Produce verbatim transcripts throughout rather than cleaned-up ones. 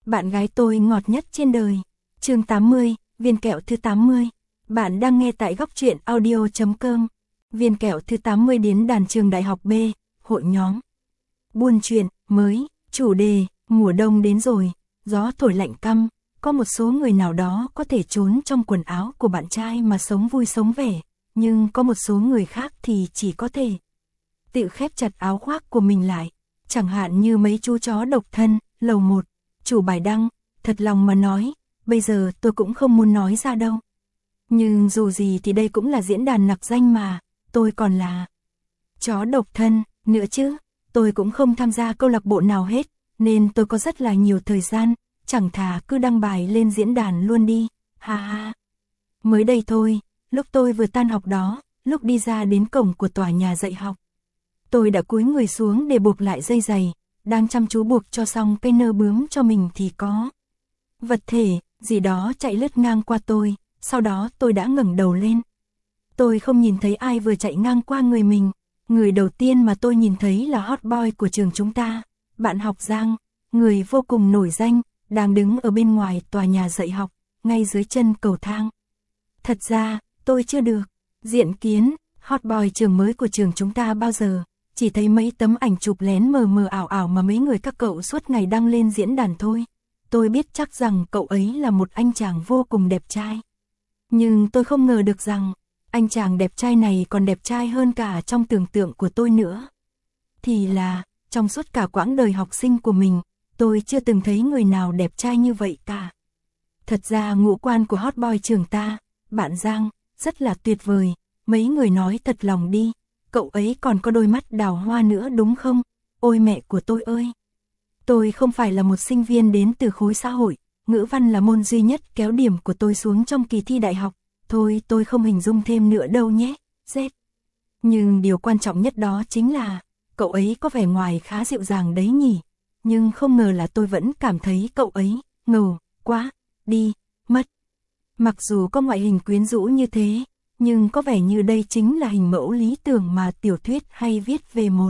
bạn gái tôi ngọt nhất trên đời. Chương tám mươi, viên kẹo thứ tám mươi. Bạn đang nghe tại góc truyện audio chấm com. Viên kẹo thứ tám mươi điến đàn trường đại học B, hội nhóm. Buôn chuyện, mới, chủ đề, mùa đông đến rồi, gió thổi lạnh căm, có một số người nào đó có thể trốn trong quần áo của bạn trai mà sống vui sống vẻ, nhưng có một số người khác thì chỉ có thể tự khép chặt áo khoác của mình lại, chẳng hạn như mấy chú chó độc thân, lầu một, chủ bài đăng, thật lòng mà nói, bây giờ tôi cũng không muốn nói ra đâu. Nhưng dù gì thì đây cũng là diễn đàn nặc danh mà, tôi còn là chó độc thân, nữa chứ, tôi cũng không tham gia câu lạc bộ nào hết, nên tôi có rất là nhiều thời gian, chẳng thà cứ đăng bài lên diễn đàn luôn đi, ha ha. Mới đây thôi, lúc tôi vừa tan học đó, lúc đi ra đến cổng của tòa nhà dạy học, tôi đã cúi người xuống để buộc lại dây giày, đang chăm chú buộc cho xong cây nơ bướm cho mình thì có vật thể gì đó chạy lướt ngang qua tôi, sau đó tôi đã ngẩng đầu lên. Tôi không nhìn thấy ai vừa chạy ngang qua người mình, người đầu tiên mà tôi nhìn thấy là hot boy của trường chúng ta, bạn học Giang, người vô cùng nổi danh, đang đứng ở bên ngoài tòa nhà dạy học, ngay dưới chân cầu thang. Thật ra, tôi chưa được diện kiến hot boy trường mới của trường chúng ta bao giờ, chỉ thấy mấy tấm ảnh chụp lén mờ mờ ảo ảo mà mấy người các cậu suốt ngày đăng lên diễn đàn thôi. Tôi biết chắc rằng cậu ấy là một anh chàng vô cùng đẹp trai. Nhưng tôi không ngờ được rằng, anh chàng đẹp trai này còn đẹp trai hơn cả trong tưởng tượng của tôi nữa. Thì là, trong suốt cả quãng đời học sinh của mình, tôi chưa từng thấy người nào đẹp trai như vậy cả. Thật ra ngũ quan của hot boy trường ta, bạn Giang, rất là tuyệt vời, mấy người nói thật lòng đi, cậu ấy còn có đôi mắt đào hoa nữa đúng không? Ôi mẹ của tôi ơi! Tôi không phải là một sinh viên đến từ khối xã hội, ngữ văn là môn duy nhất kéo điểm của tôi xuống trong kỳ thi đại học, thôi tôi không hình dung thêm nữa đâu nhé, Z. Nhưng điều quan trọng nhất đó chính là, cậu ấy có vẻ ngoài khá dịu dàng đấy nhỉ, nhưng không ngờ là tôi vẫn cảm thấy cậu ấy ngầu quá, đi, mất. Mặc dù có ngoại hình quyến rũ như thế, nhưng có vẻ như đây chính là hình mẫu lý tưởng mà tiểu thuyết hay viết về một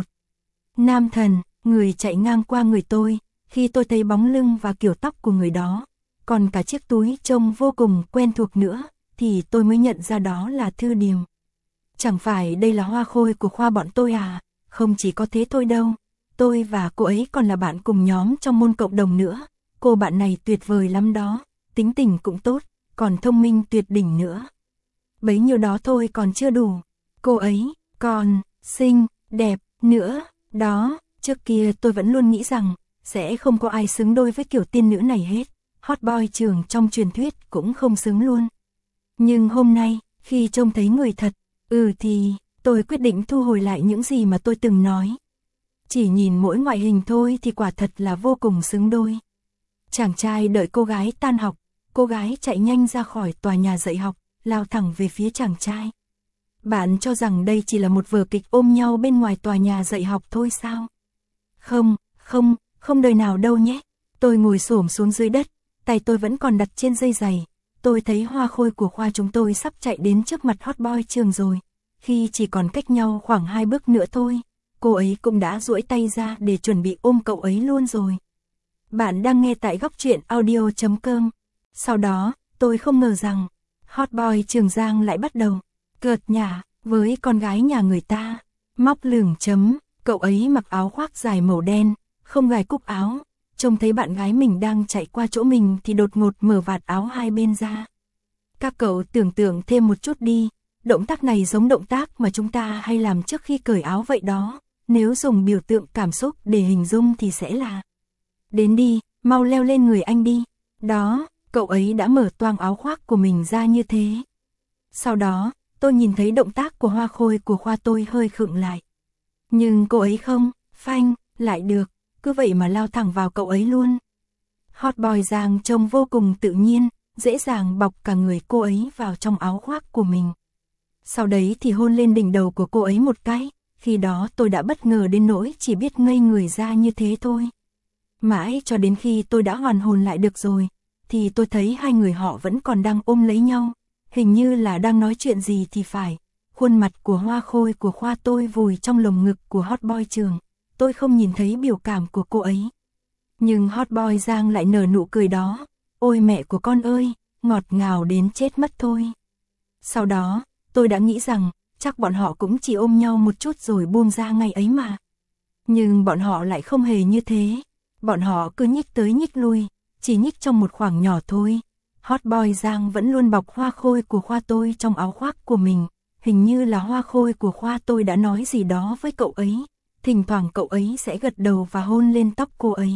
nam thần, người chạy ngang qua người tôi, khi tôi thấy bóng lưng và kiểu tóc của người đó, còn cả chiếc túi trông vô cùng quen thuộc nữa, thì tôi mới nhận ra đó là Thư Điềm. Chẳng phải đây là hoa khôi của khoa bọn tôi à, không chỉ có thế thôi đâu, tôi và cô ấy còn là bạn cùng nhóm trong môn cộng đồng nữa, cô bạn này tuyệt vời lắm đó, tính tình cũng tốt, còn thông minh tuyệt đỉnh nữa. Bấy nhiêu đó thôi còn chưa đủ, cô ấy còn xinh, đẹp nữa, đó, trước kia tôi vẫn luôn nghĩ rằng, sẽ không có ai xứng đôi với kiểu tiên nữ này hết, hot boy trường trong truyền thuyết cũng không xứng luôn. Nhưng hôm nay, khi trông thấy người thật, ừ thì, tôi quyết định thu hồi lại những gì mà tôi từng nói. Chỉ nhìn mỗi ngoại hình thôi thì quả thật là vô cùng xứng đôi. Chàng trai đợi cô gái tan học, cô gái chạy nhanh ra khỏi tòa nhà dạy học, lao thẳng về phía chàng trai. Bạn cho rằng đây chỉ là một vở kịch ôm nhau bên ngoài tòa nhà dạy học thôi sao? Không, không, không đời nào đâu nhé. Tôi ngồi xổm xuống dưới đất, tay tôi vẫn còn đặt trên dây giày. Tôi thấy hoa khôi của khoa chúng tôi sắp chạy đến trước mặt hot boy trường rồi. Khi chỉ còn cách nhau khoảng hai bước nữa thôi, cô ấy cũng đã duỗi tay ra để chuẩn bị ôm cậu ấy luôn rồi. Bạn đang nghe tại góc truyện audio chấm com. Sau đó, tôi không ngờ rằng, hot boy trường Giang lại bắt đầu cợt nhả với con gái nhà người ta, móc lửng chấm, cậu ấy mặc áo khoác dài màu đen, không gài cúc áo, trông thấy bạn gái mình đang chạy qua chỗ mình thì đột ngột mở vạt áo hai bên ra. Các cậu tưởng tượng thêm một chút đi, động tác này giống động tác mà chúng ta hay làm trước khi cởi áo vậy đó, nếu dùng biểu tượng cảm xúc để hình dung thì sẽ là: đến đi, mau leo lên người anh đi, đó, cậu ấy đã mở toang áo khoác của mình ra như thế. Sau đó, tôi nhìn thấy động tác của hoa khôi của khoa tôi hơi khựng lại. Nhưng cô ấy không, phanh, lại được, cứ vậy mà lao thẳng vào cậu ấy luôn. Hot boy Giang trông vô cùng tự nhiên, dễ dàng bọc cả người cô ấy vào trong áo khoác của mình. Sau đấy thì hôn lên đỉnh đầu của cô ấy một cái, khi đó tôi đã bất ngờ đến nỗi chỉ biết ngây người ra như thế thôi. Mãi cho đến khi tôi đã hoàn hồn lại được rồi, thì tôi thấy hai người họ vẫn còn đang ôm lấy nhau, hình như là đang nói chuyện gì thì phải. Khuôn mặt của hoa khôi của khoa tôi vùi trong lồng ngực của hot boy trường, tôi không nhìn thấy biểu cảm của cô ấy. Nhưng hot boy Giang lại nở nụ cười đó. Ôi mẹ của con ơi, ngọt ngào đến chết mất thôi. Sau đó, tôi đã nghĩ rằng, chắc bọn họ cũng chỉ ôm nhau một chút rồi buông ra ngày ấy mà. Nhưng bọn họ lại không hề như thế. Bọn họ cứ nhích tới nhích lui, chỉ nhích trong một khoảng nhỏ thôi. Hot boy Giang vẫn luôn bọc hoa khôi của khoa tôi trong áo khoác của mình. Hình như là hoa khôi của khoa tôi đã nói gì đó với cậu ấy. Thỉnh thoảng cậu ấy sẽ gật đầu và hôn lên tóc cô ấy.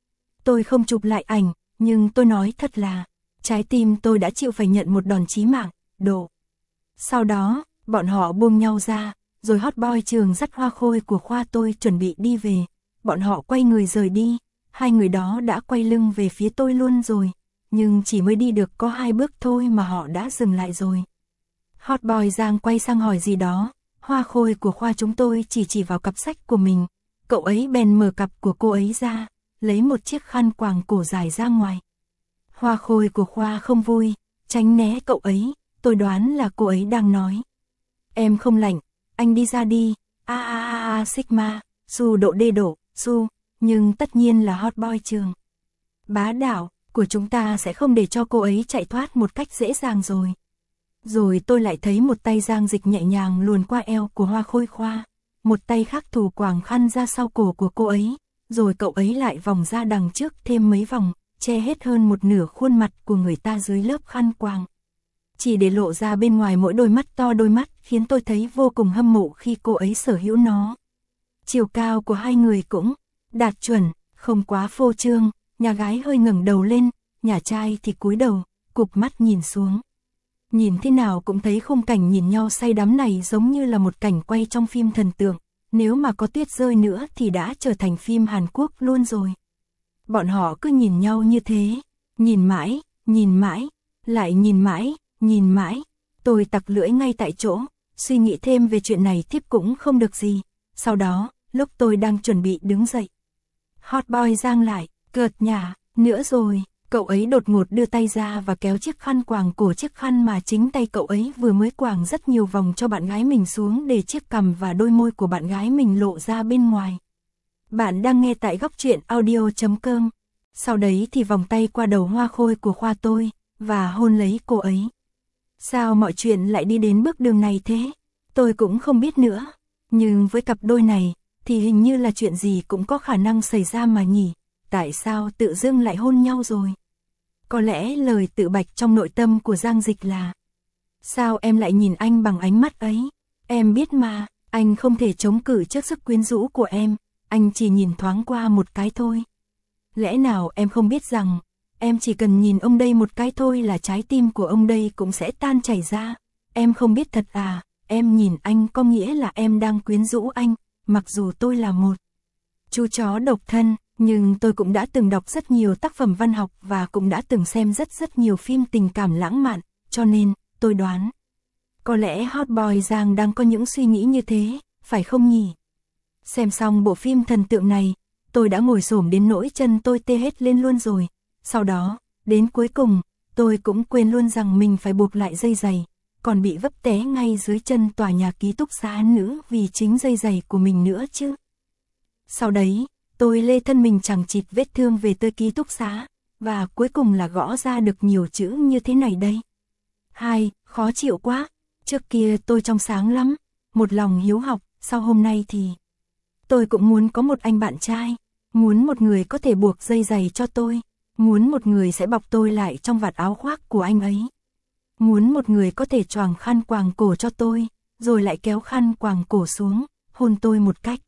Tôi không chụp lại ảnh, nhưng tôi nói thật là, trái tim tôi đã chịu phải nhận một đòn chí mạng, độ. Sau đó, bọn họ buông nhau ra, rồi hot boy Trường dắt hoa khôi của khoa tôi chuẩn bị đi về. Bọn họ quay người rời đi, hai người đó đã quay lưng về phía tôi luôn rồi. Nhưng chỉ mới đi được có hai bước thôi mà họ đã dừng lại rồi. Hot boy Giang quay sang hỏi gì đó, hoa khôi của khoa chúng tôi chỉ chỉ vào cặp sách của mình. Cậu ấy bèn mở cặp của cô ấy ra, lấy một chiếc khăn quàng cổ dài ra ngoài. Hoa khôi của khoa không vui, tránh né cậu ấy, tôi đoán là cô ấy đang nói. Em không lạnh, anh đi ra đi, a a a a sigma, su độ đê độ, su, nhưng tất nhiên là hot boy Trường. Bá đạo của chúng ta sẽ không để cho cô ấy chạy thoát một cách dễ dàng rồi. Rồi tôi lại thấy một tay Giang Dịch nhẹ nhàng luồn qua eo của hoa khôi khoa, một tay khác thủ quàng khăn ra sau cổ của cô ấy, rồi cậu ấy lại vòng ra đằng trước thêm mấy vòng, che hết hơn một nửa khuôn mặt của người ta dưới lớp khăn quàng. Chỉ để lộ ra bên ngoài mỗi đôi mắt to đôi mắt khiến tôi thấy vô cùng hâm mộ khi cô ấy sở hữu nó. Chiều cao của hai người cũng đạt chuẩn, không quá phô trương, nhà gái hơi ngẩng đầu lên, nhà trai thì cúi đầu, cụp mắt nhìn xuống. Nhìn thế nào cũng thấy khung cảnh nhìn nhau say đắm này giống như là một cảnh quay trong phim thần tượng, nếu mà có tuyết rơi nữa thì đã trở thành phim Hàn Quốc luôn rồi. Bọn họ cứ nhìn nhau như thế, nhìn mãi, nhìn mãi, lại nhìn mãi, nhìn mãi. Tôi tặc lưỡi ngay tại chỗ, suy nghĩ thêm về chuyện này tiếp cũng không được gì. Sau đó, lúc tôi đang chuẩn bị đứng dậy, hot boy Giang lại, cợt nhả, nữa rồi. Cậu ấy đột ngột đưa tay ra và kéo chiếc khăn quàng cổ chiếc khăn mà chính tay cậu ấy vừa mới quàng rất nhiều vòng cho bạn gái mình xuống để chiếc cằm và đôi môi của bạn gái mình lộ ra bên ngoài. Bạn đang nghe tại góc truyện audio chấm com. Sau đấy thì vòng tay qua đầu hoa khôi của khoa tôi, và hôn lấy cô ấy. Sao mọi chuyện lại đi đến bước đường này thế? Tôi cũng không biết nữa. Nhưng với cặp đôi này, thì hình như là chuyện gì cũng có khả năng xảy ra mà nhỉ. Tại sao tự dưng lại hôn nhau rồi? Có lẽ lời tự bạch trong nội tâm của Giang Dịch là: sao em lại nhìn anh bằng ánh mắt ấy? Em biết mà, anh không thể chống cự trước sức quyến rũ của em, anh chỉ nhìn thoáng qua một cái thôi. Lẽ nào em không biết rằng, em chỉ cần nhìn ông đây một cái thôi là trái tim của ông đây cũng sẽ tan chảy ra? Em không biết thật à, em nhìn anh có nghĩa là em đang quyến rũ anh, mặc dù tôi là một chú chó độc thân. Nhưng tôi cũng đã từng đọc rất nhiều tác phẩm văn học và cũng đã từng xem rất rất nhiều phim tình cảm lãng mạn, cho nên, tôi đoán, có lẽ hot boy Giang đang có những suy nghĩ như thế, phải không nhỉ? Xem xong bộ phim thần tượng này, tôi đã ngồi xổm đến nỗi chân tôi tê hết lên luôn rồi. Sau đó, đến cuối cùng, tôi cũng quên luôn rằng mình phải buộc lại dây giày, còn bị vấp té ngay dưới chân tòa nhà ký túc xá nữ vì chính dây giày của mình nữa chứ. Sau đấy, tôi lê thân mình chẳng chịt vết thương về tới ký túc xá, và cuối cùng là gõ ra được nhiều chữ như thế này đây. Hai, khó chịu quá, trước kia tôi trong sáng lắm, một lòng hiếu học, sau hôm nay thì tôi cũng muốn có một anh bạn trai, muốn một người có thể buộc dây giày cho tôi, muốn một người sẽ bọc tôi lại trong vạt áo khoác của anh ấy. Muốn một người có thể choàng khăn quàng cổ cho tôi, rồi lại kéo khăn quàng cổ xuống, hôn tôi một cách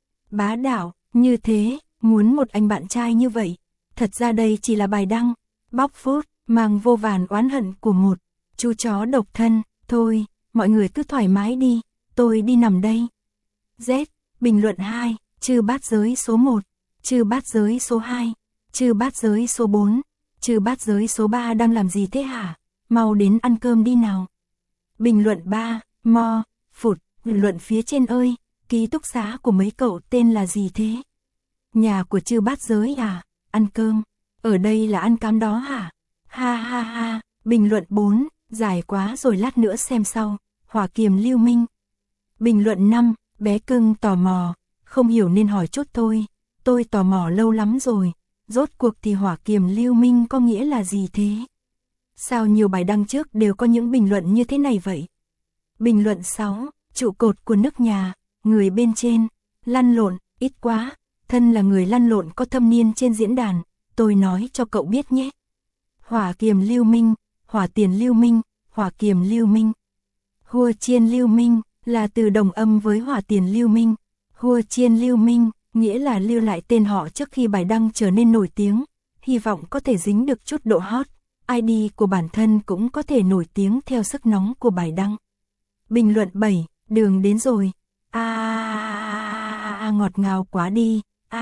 bá đạo. Như thế, muốn một anh bạn trai như vậy. Thật ra đây chỉ là bài đăng, bóc phốt, mang vô vàn oán hận của một chú chó độc thân. Thôi, mọi người cứ thoải mái đi, tôi đi nằm đây. Z, bình luận hai, trừ bát giới số một, trừ bát giới số hai, trừ bát giới số bốn, trừ bát giới số ba đang làm gì thế hả? Mau đến ăn cơm đi nào. Bình luận ba, mo, phụt, bình luận phía trên ơi. Ký túc xá của mấy cậu tên là gì thế? Nhà của Chư Bát Giới à? Ăn cơm? Ở đây là ăn cám đó hả? Ha ha ha. Bình luận bốn, dài quá rồi lát nữa xem sau. Hỏa Kiềm Lưu Minh. Bình luận năm, bé cưng tò mò, không hiểu nên hỏi chút thôi. Tôi tò mò lâu lắm rồi. rốt cuộc thì hỏa kiềm lưu minh có nghĩa là gì thế? Sao nhiều bài đăng trước đều có những bình luận như thế này vậy? Bình luận sáu, trụ cột của nước nhà, người bên trên, lăn lộn, ít quá, thân là người lăn lộn có thâm niên trên diễn đàn, tôi nói cho cậu biết nhé. Hỏa kiềm lưu minh, hỏa tiền lưu minh, hỏa kiềm lưu minh. Hua chiên lưu minh, là từ đồng âm với hỏa tiền lưu minh. Hua chiên lưu minh, nghĩa là lưu lại tên họ trước khi bài đăng trở nên nổi tiếng, hy vọng có thể dính được chút độ hot, i đê của bản thân cũng có thể nổi tiếng theo sức nóng của bài đăng. Bình luận bảy, đường đến rồi, a à, à, ngọt ngào quá đi, a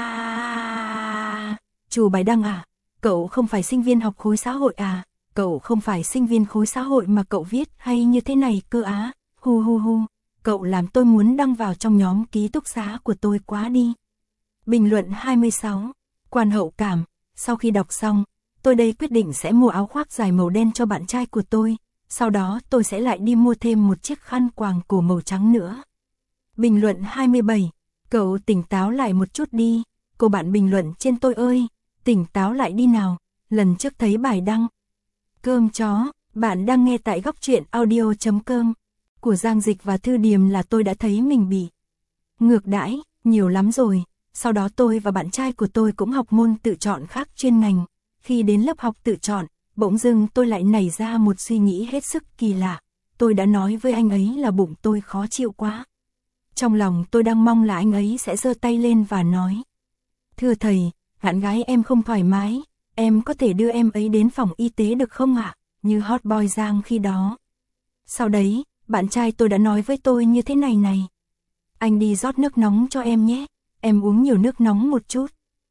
à, chủ bài đăng à, cậu không phải sinh viên học khối xã hội à, cậu không phải sinh viên khối xã hội mà cậu viết hay như thế này cơ á, hu hu hu, cậu làm tôi muốn đăng vào trong nhóm ký túc xá của tôi quá đi. Bình luận hai mươi sáu, quan hậu cảm, sau khi đọc xong, tôi đây quyết định sẽ mua áo khoác dài màu đen cho bạn trai của tôi, sau đó tôi sẽ lại đi mua thêm một chiếc khăn quàng cổ màu trắng nữa. Bình luận hai mươi bảy, cậu tỉnh táo lại một chút đi, cô bạn bình luận trên tôi ơi, tỉnh táo lại đi nào, lần trước thấy bài đăng. Cơm chó, bạn đang nghe tại góc truyện audio chấm com của Giang Dịch và Thư Điềm là tôi đã thấy mình bị ngược đãi, nhiều lắm rồi. Sau đó tôi và bạn trai của tôi cũng học môn tự chọn khác chuyên ngành. Khi đến lớp học tự chọn, bỗng dưng tôi lại nảy ra một suy nghĩ hết sức kỳ lạ. Tôi đã nói với anh ấy là bụng tôi khó chịu quá. Trong lòng tôi đang mong là anh ấy sẽ giơ tay lên và nói: thưa thầy, bạn gái em không thoải mái, em có thể đưa em ấy đến phòng y tế được không ạ? Như hot boy Giang khi đó. Sau đấy, bạn trai tôi đã nói với tôi như thế này này: anh đi rót nước nóng cho em nhé, em uống nhiều nước nóng một chút.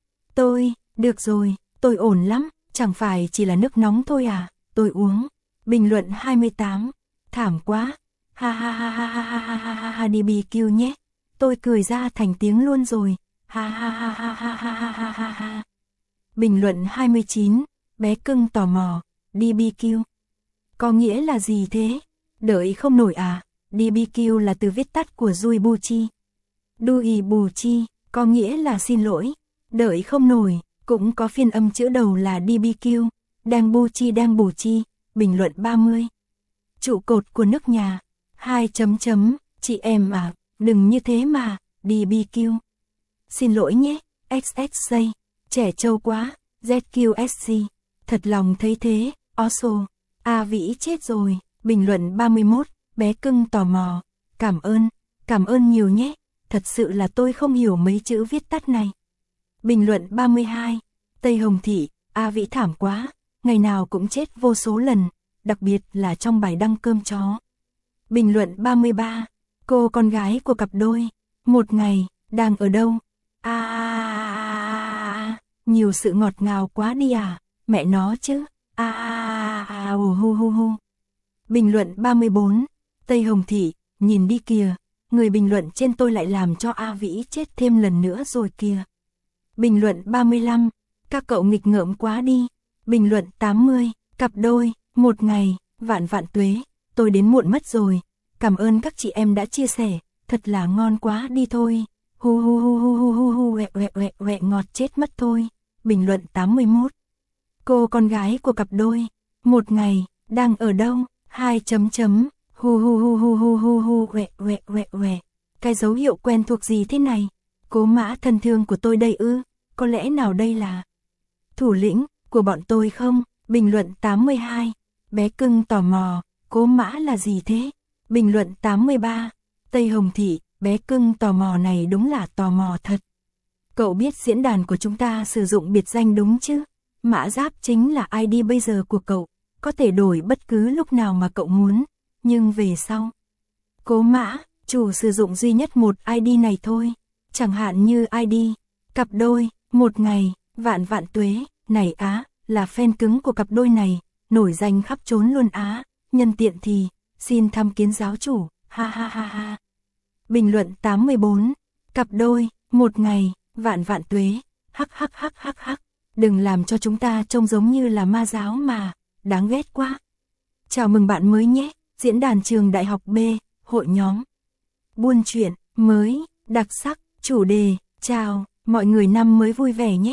Tôi, được rồi, tôi ổn lắm, chẳng phải chỉ là nước nóng thôi à, tôi uống. Bình luận hai mươi tám, thảm quá, ha ha ha ha ha ha ha ha ha ha đi bê quy nhé. Tôi cười ra thành tiếng luôn rồi, ha ha ha ha ha ha ha ha ha ha. Bình luận hai mươi chín, bé cưng tò mò, đê bê quy. Có nghĩa là gì thế? Đợi không nổi à? đê bê quy là từ viết tắt của Dui Bu Chi. Dui Bu Chi, có nghĩa là xin lỗi. Đợi không nổi, cũng có phiên âm chữ đầu là đê bê quy, đang Bu Chi đang bù chi. Bình luận ba mươi. Trụ cột của nước nhà, hai chấm chấm, chị em à, đừng như thế mà, đê bê quy. Xin lỗi nhé, ích ét gi, trẻ trâu quá, zét quy ét xê, thật lòng thấy thế, also, A Vĩ chết rồi. Bình luận ba mươi mốt, bé cưng tò mò, cảm ơn, cảm ơn nhiều nhé, thật sự là tôi không hiểu mấy chữ viết tắt này. Bình luận ba mươi hai, Tây Hồng Thị, A Vĩ thảm quá, ngày nào cũng chết vô số lần, đặc biệt là trong bài đăng cơm chó. Bình luận ba mươi ba, cô con gái của cặp đôi, một ngày, đang ở đâu? À, à, nhiều sự ngọt ngào quá đi à, mẹ nó chứ, à, à, à, hu hu hu hu. Bình luận ba mươi bốn, Tây Hồng Thị, nhìn đi kìa, người bình luận trên tôi lại làm cho A Vĩ chết thêm lần nữa rồi kìa. Bình luận ba mươi lăm, các cậu nghịch ngợm quá đi. Bình luận tám mươi, cặp đôi, một ngày, vạn vạn tuế, tôi đến muộn mất rồi, cảm ơn các chị em đã chia sẻ, thật là ngon quá đi thôi. Hu hu hu hu hu hu hu uẹ uẹ uẹ uẹ ngọt chết mất thôi. Bình luận tám mươi mốt, cô con gái của cặp đôi, một ngày, đang ở đâu? Hai chấm chấm, hu hu hu hu hu hu hu uẹ uẹ uẹ uẹ. Cái dấu hiệu quen thuộc gì thế này? Cố Mã thân thương của tôi đây ư? Có lẽ nào đây là thủ lĩnh của bọn tôi không? Bình luận tám mươi hai, bé cưng tò mò, Cố Mã là gì thế? Bình luận tám mươi ba, Tây Hồng Thị, bé cưng tò mò này đúng là tò mò thật. Cậu biết diễn đàn của chúng ta sử dụng biệt danh đúng chứ? Mã Giáp chính là i đê bây giờ của cậu, có thể đổi bất cứ lúc nào mà cậu muốn, nhưng về sau, Cố Mã, chủ sử dụng duy nhất một i đê này thôi, chẳng hạn như i đê, cặp đôi, một ngày, vạn vạn tuế, này á, là fan cứng của cặp đôi này, nổi danh khắp trốn luôn á, nhân tiện thì, xin thăm kiến giáo chủ, ha ha ha ha. Bình luận tám mươi bốn, cặp đôi, một ngày, vạn vạn tuế, hắc hắc hắc hắc hắc, đừng làm cho chúng ta trông giống như là ma giáo mà, đáng ghét quá. Chào mừng bạn mới nhé, diễn đàn trường đại học B, hội nhóm, buôn chuyện, mới, đặc sắc, chủ đề, chào, mọi người năm mới vui vẻ nhé.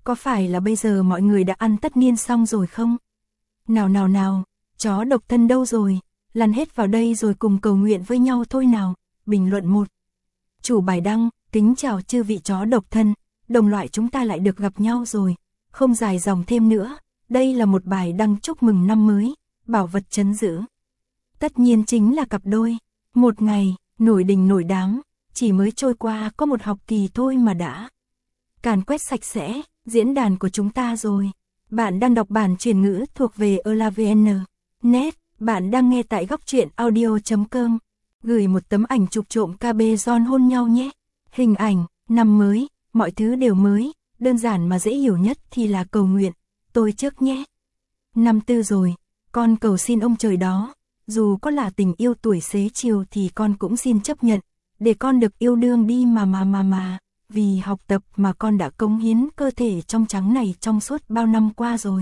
Có phải là bây giờ mọi người đã ăn tất niên xong rồi không? Nào nào nào, chó độc thân đâu rồi? Lăn hết vào đây rồi cùng cầu nguyện với nhau thôi nào. Bình luận một. Chủ bài đăng, kính chào chư vị chó độc thân, đồng loại chúng ta lại được gặp nhau rồi. Không dài dòng thêm nữa, đây là một bài đăng chúc mừng năm mới, bảo vật trấn giữ. Tất nhiên chính là cặp đôi. Một ngày, nổi đình nổi đám, chỉ mới trôi qua có một học kỳ thôi mà đã càn quét sạch sẽ diễn đàn của chúng ta rồi. Bạn đang đọc bản truyền ngữ thuộc về elavn chấm net, bạn đang nghe tại góc truyện audio chấm com. Gửi một tấm ảnh chụp trộm ca bê John hôn nhau nhé. Hình ảnh, năm mới, mọi thứ đều mới, đơn giản mà dễ hiểu nhất thì là cầu nguyện. Tôi trước nhé. Năm tư rồi, con cầu xin ông trời đó, dù có là tình yêu tuổi xế chiều thì con cũng xin chấp nhận, để con được yêu đương đi mà mà mà mà, vì học tập mà con đã cống hiến cơ thể trong trắng này trong suốt bao năm qua rồi.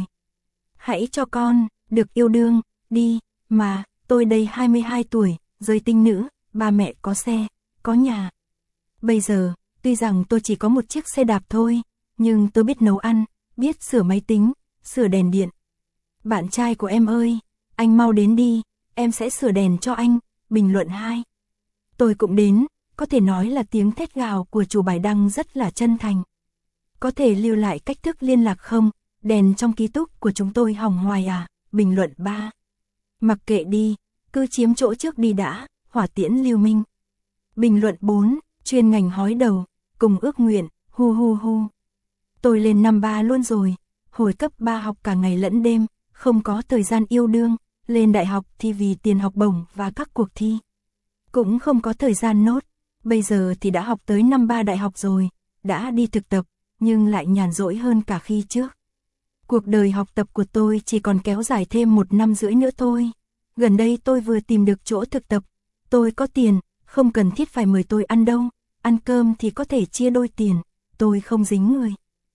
Hãy cho con được yêu đương đi mà, tôi đây hai mươi hai tuổi, giới tinh nữ, ba mẹ có xe, có nhà. Bây giờ, tuy rằng tôi chỉ có một chiếc xe đạp thôi, nhưng tôi biết nấu ăn, biết sửa máy tính, sửa đèn điện. Bạn trai của em ơi, anh mau đến đi, em sẽ sửa đèn cho anh. Bình luận hai. Tôi cũng đến, có thể nói là tiếng thét gào của chủ bài đăng rất là chân thành. Có thể lưu lại cách thức liên lạc không? Đèn trong ký túc của chúng tôi hỏng hoài à? Bình luận ba. Mặc kệ đi, cứ chiếm chỗ trước đi đã, hỏa tiễn lưu minh. Bình luận bốn. Chuyên ngành hói đầu, cùng ước nguyện, hu hu hu. Tôi lên năm ba luôn rồi, hồi cấp ba học cả ngày lẫn đêm, không có thời gian yêu đương, lên đại học thì vì tiền học bổng và các cuộc thi. Cũng không có thời gian nốt, bây giờ thì đã học tới năm ba đại học rồi, đã đi thực tập, nhưng lại nhàn rỗi hơn cả khi trước. Cuộc đời học tập của tôi chỉ còn kéo dài thêm một năm rưỡi nữa thôi. Gần đây tôi vừa tìm được chỗ thực tập, tôi có tiền, không cần thiết phải mời tôi ăn đâu, ăn cơm thì có thể chia đôi tiền, tôi không dính người.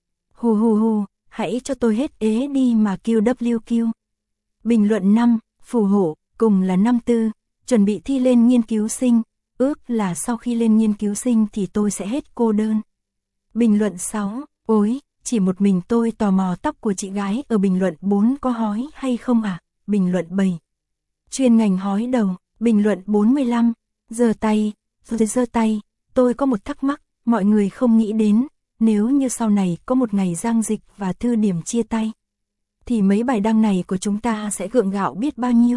Hù hù hù, hãy cho tôi hết ế đi mà quy vê kép quy. Bình luận năm. Phù hộ, cùng là năm tư, chuẩn bị thi lên nghiên cứu sinh, ước là sau khi lên nghiên cứu sinh thì tôi sẽ hết cô đơn. Bình luận sáu. Ôi, chỉ một mình tôi tò mò tóc của chị gái ở bình luận bốn có hói hay không à? Bình luận bảy. Chuyên ngành hói đầu. Bình luận bốn mươi lăm. Giơ tay, rồi giơ tay, tôi có một thắc mắc, mọi người không nghĩ đến, nếu như sau này có một ngày Giang Dịch và Thư Điểm chia tay, thì mấy bài đăng này của chúng ta sẽ gượng gạo biết bao nhiêu.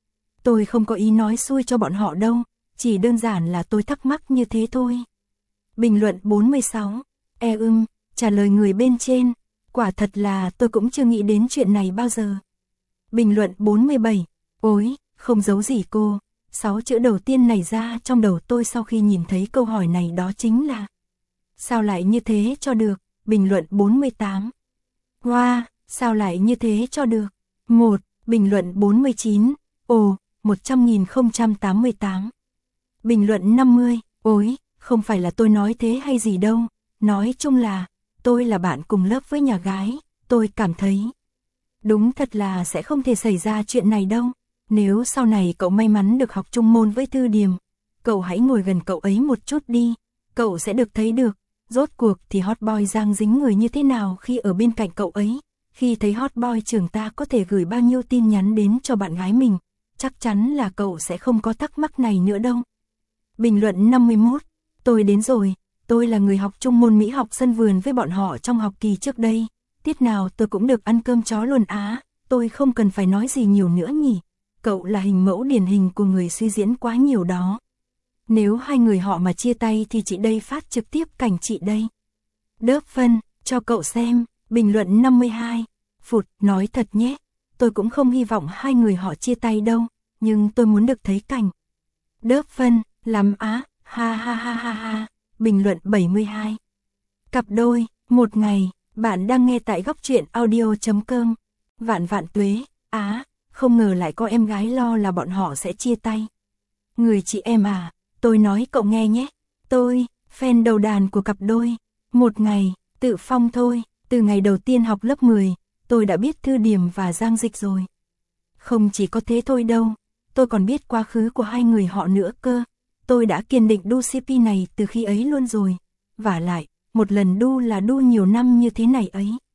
Tôi không có ý nói xui cho bọn họ đâu, chỉ đơn giản là tôi thắc mắc như thế thôi. Bình luận bốn mươi sáu. E ưm, trả lời người bên trên, quả thật là tôi cũng chưa nghĩ đến chuyện này bao giờ. Bình luận bốn mươi bảy. Ôi, không giấu gì cô, sáu chữ đầu tiên này ra trong đầu tôi sau khi nhìn thấy câu hỏi này đó chính là sao lại như thế cho được. Bình luận bốn mươi tám. Wow, sao lại như thế cho được. Một. Bình luận bốn mươi chín. Ồ, một trăm nghìn không trăm tám mươi tám. Bình luận năm mươi. Ôi, không phải là tôi nói thế hay gì đâu, nói chung là tôi là bạn cùng lớp với nhà gái, tôi cảm thấy đúng thật là sẽ không thể xảy ra chuyện này đâu. Nếu sau này cậu may mắn được học chung môn với Thư Điềm, cậu hãy ngồi gần cậu ấy một chút đi, cậu sẽ được thấy được, rốt cuộc thì hot boy Giang dính người như thế nào khi ở bên cạnh cậu ấy, khi thấy hot boy trưởng ta có thể gửi bao nhiêu tin nhắn đến cho bạn gái mình, chắc chắn là cậu sẽ không có thắc mắc này nữa đâu. Bình luận năm mươi mốt. Tôi đến rồi, tôi là người học chung môn mỹ học sân vườn với bọn họ trong học kỳ trước đây, tiết nào tôi cũng được ăn cơm chó luôn á, tôi không cần phải nói gì nhiều nữa nhỉ. Cậu là hình mẫu điển hình của người suy diễn quá nhiều đó. Nếu hai người họ mà chia tay thì chị đây phát trực tiếp cảnh chị đây. Đớp phân, cho cậu xem. Bình luận năm mươi hai. Phụt, nói thật nhé, tôi cũng không hy vọng hai người họ chia tay đâu, nhưng tôi muốn được thấy cảnh. Đớp phân, lắm á, ha ha ha ha ha. Bình luận bảy mươi hai. Cặp đôi, một ngày, bạn đang nghe tại góc truyện audio chấm com. Vạn vạn tuế, á. Không ngờ lại có em gái lo là bọn họ sẽ chia tay. Người chị em à, tôi nói cậu nghe nhé. Tôi, fan đầu đàn của cặp đôi. Một ngày, tự phong thôi, từ ngày đầu tiên học lớp mười, tôi đã biết Thư Điềm và Giang Dịch rồi. Không chỉ có thế thôi đâu, tôi còn biết quá khứ của hai người họ nữa cơ. Tôi đã kiên định đu xê pê này từ khi ấy luôn rồi. Vả lại, một lần đu là đu nhiều năm như thế này ấy.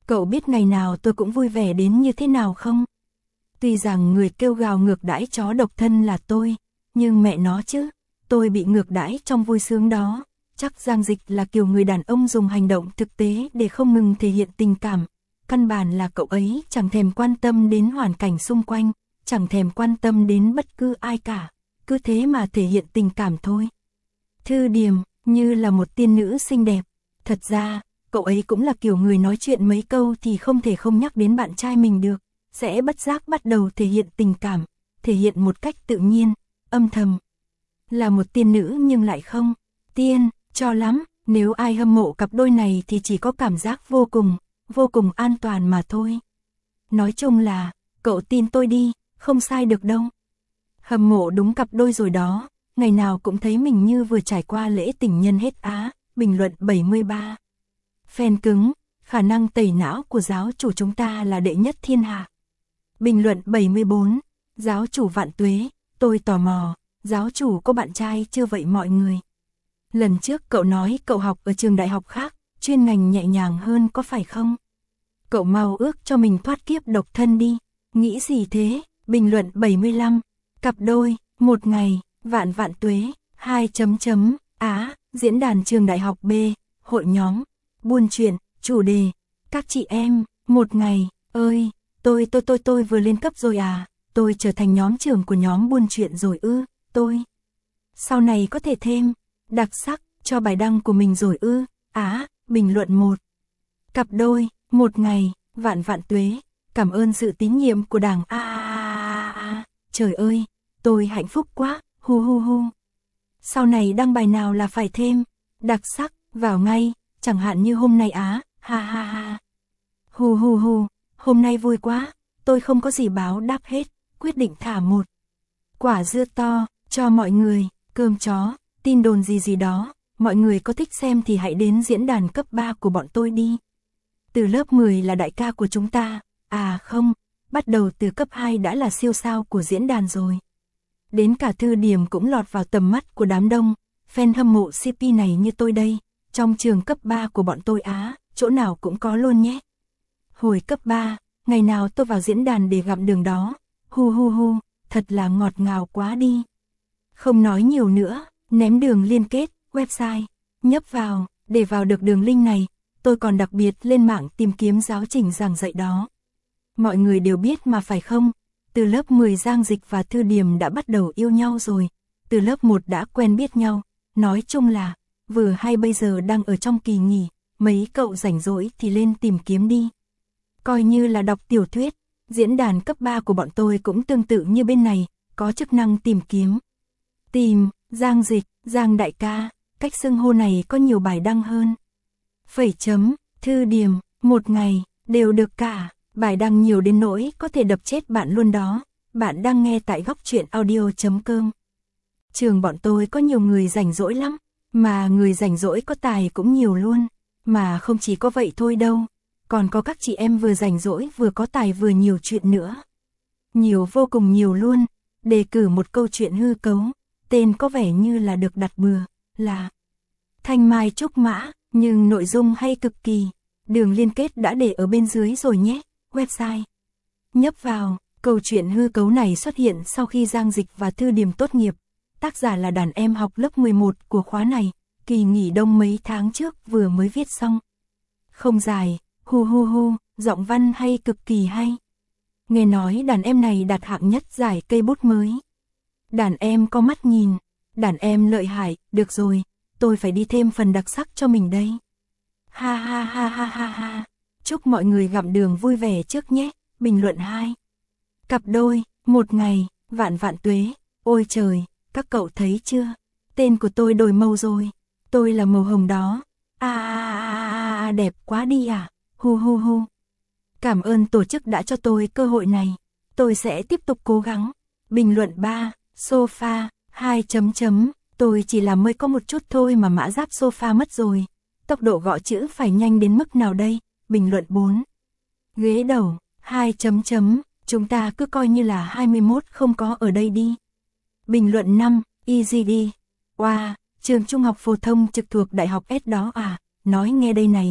Cậu biết ngày nào tôi cũng vui vẻ đến như thế nào không? Tuy rằng người kêu gào ngược đãi chó độc thân là tôi, nhưng mẹ nó chứ, tôi bị ngược đãi trong vui sướng đó. Chắc Giang Dịch là kiểu người đàn ông dùng hành động thực tế để không ngừng thể hiện tình cảm. Căn bản là cậu ấy chẳng thèm quan tâm đến hoàn cảnh xung quanh, chẳng thèm quan tâm đến bất cứ ai cả, cứ thế mà thể hiện tình cảm thôi. Thư Điềm, như là một tiên nữ xinh đẹp. Thật ra, cậu ấy cũng là kiểu người nói chuyện mấy câu thì không thể không nhắc đến bạn trai mình được, sẽ bất giác bắt đầu thể hiện tình cảm, thể hiện một cách tự nhiên, âm thầm. Là một tiên nữ nhưng lại không tiên, cho lắm, nếu ai hâm mộ cặp đôi này thì chỉ có cảm giác vô cùng, vô cùng an toàn mà thôi. Nói chung là, cậu tin tôi đi, không sai được đâu. Hâm mộ đúng cặp đôi rồi đó, ngày nào cũng thấy mình như vừa trải qua lễ tình nhân hết á. Bình luận bảy mươi ba. Fan cứng, khả năng tẩy não của giáo chủ chúng ta là đệ nhất thiên hạ. Bình luận bảy mươi bốn. Giáo chủ vạn tuế, tôi tò mò, giáo chủ có bạn trai chưa vậy mọi người? Lần trước cậu nói cậu học ở trường đại học khác, chuyên ngành nhẹ nhàng hơn có phải không? Cậu mau ước cho mình thoát kiếp độc thân đi, nghĩ gì thế? Bình luận bảy mươi lăm. Cặp đôi, một ngày, vạn vạn tuế, hai chấm chấm, á, diễn đàn trường đại học B, hội nhóm, buôn chuyện, chủ đề, các chị em, một ngày, ơi, tôi tôi tôi tôi vừa lên cấp rồi à, tôi trở thành nhóm trưởng của nhóm buôn chuyện rồi ư, tôi. Sau này có thể thêm, đặc sắc, cho bài đăng của mình rồi ư, á, bình luận một. Cặp đôi, một ngày, vạn vạn tuế, cảm ơn sự tín nhiệm của đảng a à, à, à, trời ơi, tôi hạnh phúc quá, hu hu hu. Sau này đăng bài nào là phải thêm, đặc sắc, vào ngay, chẳng hạn như hôm nay á, ha ha ha. Hu hu hu, hôm nay vui quá, tôi không có gì báo đáp hết, quyết định thả một quả dưa to, cho mọi người, cơm chó, tin đồn gì gì đó, mọi người có thích xem thì hãy đến diễn đàn cấp ba của bọn tôi đi. Từ lớp mười là đại ca của chúng ta, à không, bắt đầu từ cấp hai đã là siêu sao của diễn đàn rồi. Đến cả Thư Điềm cũng lọt vào tầm mắt của đám đông, fan hâm mộ xê pê này như tôi đây, trong trường cấp ba của bọn tôi á, chỗ nào cũng có luôn nhé. Hồi cấp ba, ngày nào tôi vào diễn đàn để gặp đường đó, hu hu hu, thật là ngọt ngào quá đi. Không nói nhiều nữa, ném đường liên kết, website, nhấp vào, để vào được đường link này, tôi còn đặc biệt lên mạng tìm kiếm giáo trình giảng dạy đó. Mọi người đều biết mà phải không? Từ lớp mười Giang Dịch và Thư Điềm đã bắt đầu yêu nhau rồi, từ lớp một đã quen biết nhau, nói chung là, vừa hay bây giờ đang ở trong kỳ nghỉ, mấy cậu rảnh rỗi thì lên tìm kiếm đi. Coi như là đọc tiểu thuyết, diễn đàn cấp ba của bọn tôi cũng tương tự như bên này, có chức năng tìm kiếm. Tìm, Giang Dịch, Giang đại ca, cách xưng hô này có nhiều bài đăng hơn. Phẩy chấm, Thư Điềm, một ngày, đều được cả. Bài đăng nhiều đến nỗi có thể đập chết bạn luôn đó. Bạn đang nghe tại góc truyện audio chấm com. Trường bọn tôi có nhiều người rảnh rỗi lắm, mà người rảnh rỗi có tài cũng nhiều luôn. Mà không chỉ có vậy thôi đâu, còn có các chị em vừa rảnh rỗi vừa có tài vừa nhiều chuyện nữa. Nhiều vô cùng nhiều luôn. Đề cử một câu chuyện hư cấu, tên có vẻ như là được đặt bừa, là Thanh Mai Trúc Mã, nhưng nội dung hay cực kỳ. Đường liên kết đã để ở bên dưới rồi nhé. Website. Nhấp vào, câu chuyện hư cấu này xuất hiện sau khi Giang Dịch và Thư Điềm tốt nghiệp. Tác giả là đàn em học lớp mười một của khóa này, kỳ nghỉ đông mấy tháng trước vừa mới viết xong. Không dài, hu hu hu, giọng văn hay cực kỳ hay. Nghe nói đàn em này đạt hạng nhất giải cây bút mới. Đàn em có mắt nhìn, đàn em lợi hại, được rồi, tôi phải đi thêm phần đặc sắc cho mình đây. Ha ha ha ha ha ha. Chúc mọi người gặm đường vui vẻ trước nhé. Bình luận hai. Cặp đôi, một ngày, vạn vạn tuế. Ôi trời, các cậu thấy chưa? Tên của tôi đổi màu rồi. Tôi là màu hồng đó. À, à, à, à đẹp quá đi à. Hu hu hu. Cảm ơn tổ chức đã cho tôi cơ hội này. Tôi sẽ tiếp tục cố gắng. Bình luận ba. Sofa, hai chấm chấm. Tôi chỉ làm mới có một chút thôi mà mã giáp sofa mất rồi. Tốc độ gõ chữ phải nhanh đến mức nào đây? Bình luận bốn. Ghế đầu, hai chấm chấm, chúng ta cứ coi như là hai mươi mốt không có ở đây đi. Bình luận năm, easy đi. Wow, trường trung học phổ thông trực thuộc Đại học S đó à, nói nghe đây này,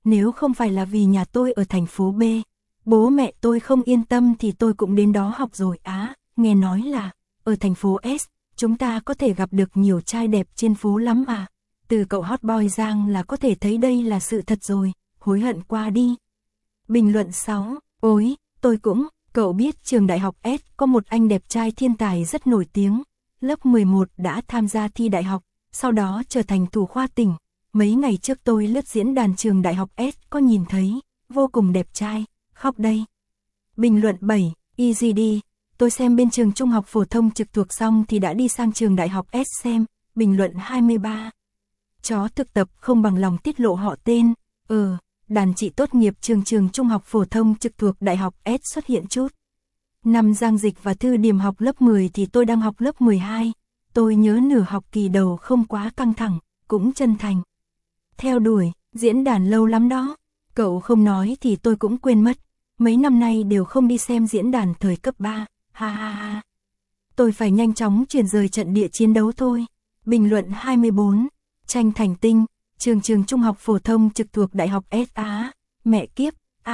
nếu không phải là vì nhà tôi ở thành phố B, bố mẹ tôi không yên tâm thì tôi cũng đến đó học rồi á, nghe nói là, ở thành phố S, chúng ta có thể gặp được nhiều trai đẹp trên phố lắm à, từ cậu hot boy Giang là có thể thấy đây là sự thật rồi, hối hận qua đi. Bình luận sáu, ôi, tôi cũng, cậu biết trường đại học S có một anh đẹp trai thiên tài rất nổi tiếng, lớp mười một đã tham gia thi đại học, sau đó trở thành thủ khoa tỉnh. Mấy ngày trước tôi lướt diễn đàn trường đại học S có nhìn thấy, vô cùng đẹp trai, khóc đây. Bình luận bảy, easy đi, tôi xem bên trường trung học phổ thông trực thuộc xong thì đã đi sang trường đại học S xem. Bình luận hai mươi ba, chó thực tập không bằng lòng tiết lộ họ tên, ờ, đàn chị tốt nghiệp trường trường trung học phổ thông trực thuộc đại học S xuất hiện chút. Năm Giang Dịch và Thư Điềm học lớp mười thì tôi đang học lớp mười hai, tôi nhớ nửa học kỳ đầu không quá căng thẳng, cũng chân thành. Theo đuổi, diễn đàn lâu lắm đó, cậu không nói thì tôi cũng quên mất, mấy năm nay đều không đi xem diễn đàn thời cấp ba, ha ha ha. Tôi phải nhanh chóng chuyển rời trận địa chiến đấu thôi. Bình luận hai mươi bốn, tranh thành tinh, trường trường trung học phổ thông trực thuộc đại học S Á, mẹ kiếp, a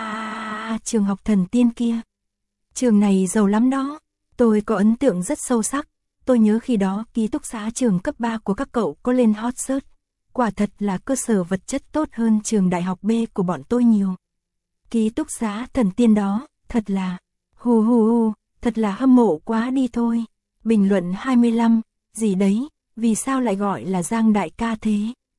à, trường học thần tiên kia. Trường này giàu lắm đó, tôi có ấn tượng rất sâu sắc, tôi nhớ khi đó ký túc xá trường cấp ba của các cậu có lên hot search. Quả thật là cơ sở vật chất tốt hơn trường đại học B của bọn tôi nhiều. Ký túc xá thần tiên đó, thật là, hù hù hù, thật là hâm mộ quá đi thôi. Bình luận hai mươi lăm, gì đấy, vì sao lại gọi là Giang đại ca thế?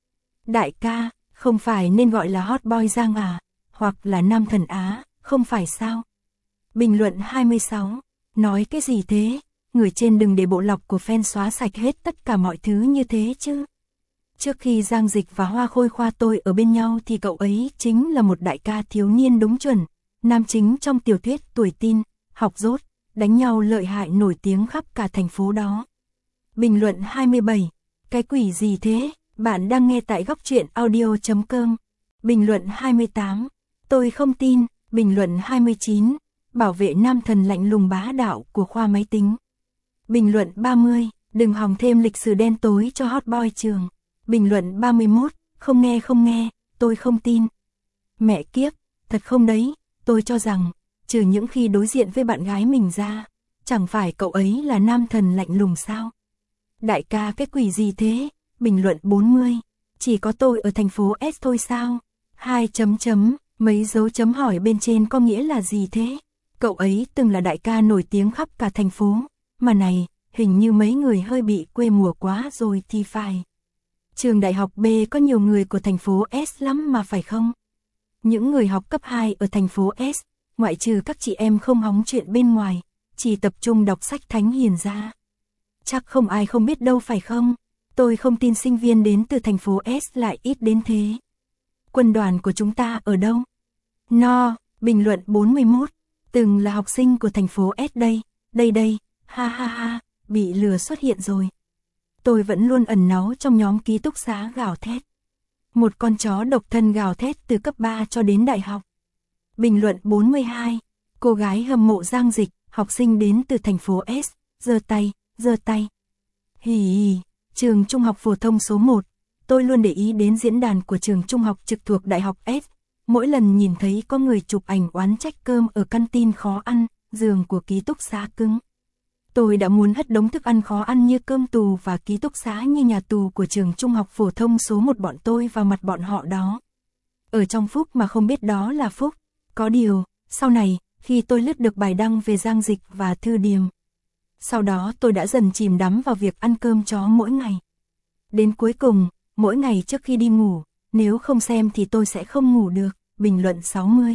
Đại ca, không phải nên gọi là hot boy Giang à, hoặc là nam thần Á, không phải sao? Bình luận hai mươi sáu, nói cái gì thế? Người trên đừng để bộ lọc của fan xóa sạch hết tất cả mọi thứ như thế chứ. Trước khi Giang Dịch và Hoa Khôi khoa tôi ở bên nhau thì cậu ấy chính là một đại ca thiếu niên đúng chuẩn, nam chính trong tiểu thuyết tuổi teen, học dốt, đánh nhau lợi hại nổi tiếng khắp cả thành phố đó. Bình luận hai mươi bảy, cái quỷ gì thế? Bạn đang nghe tại góc truyện audio chấm com. Bình luận hai mươi tám, tôi không tin. Bình luận hai mươi chín, bảo vệ nam thần lạnh lùng bá đạo của khoa máy tính. Bình luận ba mươi, đừng hòng thêm lịch sử đen tối cho hot boy trường. Bình luận ba mươi mốt, không nghe không nghe, tôi không tin. Mẹ kiếp, thật không đấy, tôi cho rằng, trừ những khi đối diện với bạn gái mình ra, chẳng phải cậu ấy là nam thần lạnh lùng sao? Đại ca cái quỷ gì thế? Bình luận bốn mươi, chỉ có tôi ở thành phố S thôi sao? Hai chấm chấm, mấy dấu chấm hỏi bên trên có nghĩa là gì thế? Cậu ấy từng là đại ca nổi tiếng khắp cả thành phố, mà này, hình như mấy người hơi bị quê mùa quá rồi thì phải. Trường đại học B có nhiều người của thành phố S lắm mà phải không? Những người học cấp hai ở thành phố S, ngoại trừ các chị em không hóng chuyện bên ngoài, chỉ tập trung đọc sách thánh hiền ra. Chắc không ai không biết đâu phải không? Tôi không tin sinh viên đến từ thành phố S lại ít đến thế. Quân đoàn của chúng ta ở đâu? No, bình luận bốn mươi mốt, từng là học sinh của thành phố S đây, đây đây, ha ha ha, bị lừa xuất hiện rồi. Tôi vẫn luôn ẩn náu trong nhóm ký túc xá gào thét. Một con chó độc thân gào thét từ cấp ba cho đến đại học. Bình luận bốn mươi hai, cô gái hâm mộ Giang Dịch, học sinh đến từ thành phố S, giơ tay, giơ tay. Hì hì, trường trung học phổ thông số một, tôi luôn để ý đến diễn đàn của trường trung học trực thuộc đại học S. Mỗi lần nhìn thấy có người chụp ảnh oán trách cơm ở căn tin khó ăn, giường của ký túc xá cứng. Tôi đã muốn hất đống thức ăn khó ăn như cơm tù và ký túc xá như nhà tù của trường trung học phổ thông số một bọn tôi vào mặt bọn họ đó. Ở trong phúc mà không biết đó là phúc. Có điều, sau này, khi tôi lướt được bài đăng về Giang Dịch và Thư Điềm, sau đó tôi đã dần chìm đắm vào việc ăn cơm chó mỗi ngày. Đến cuối cùng, mỗi ngày trước khi đi ngủ, nếu không xem thì tôi sẽ không ngủ được. Bình luận sáu mươi.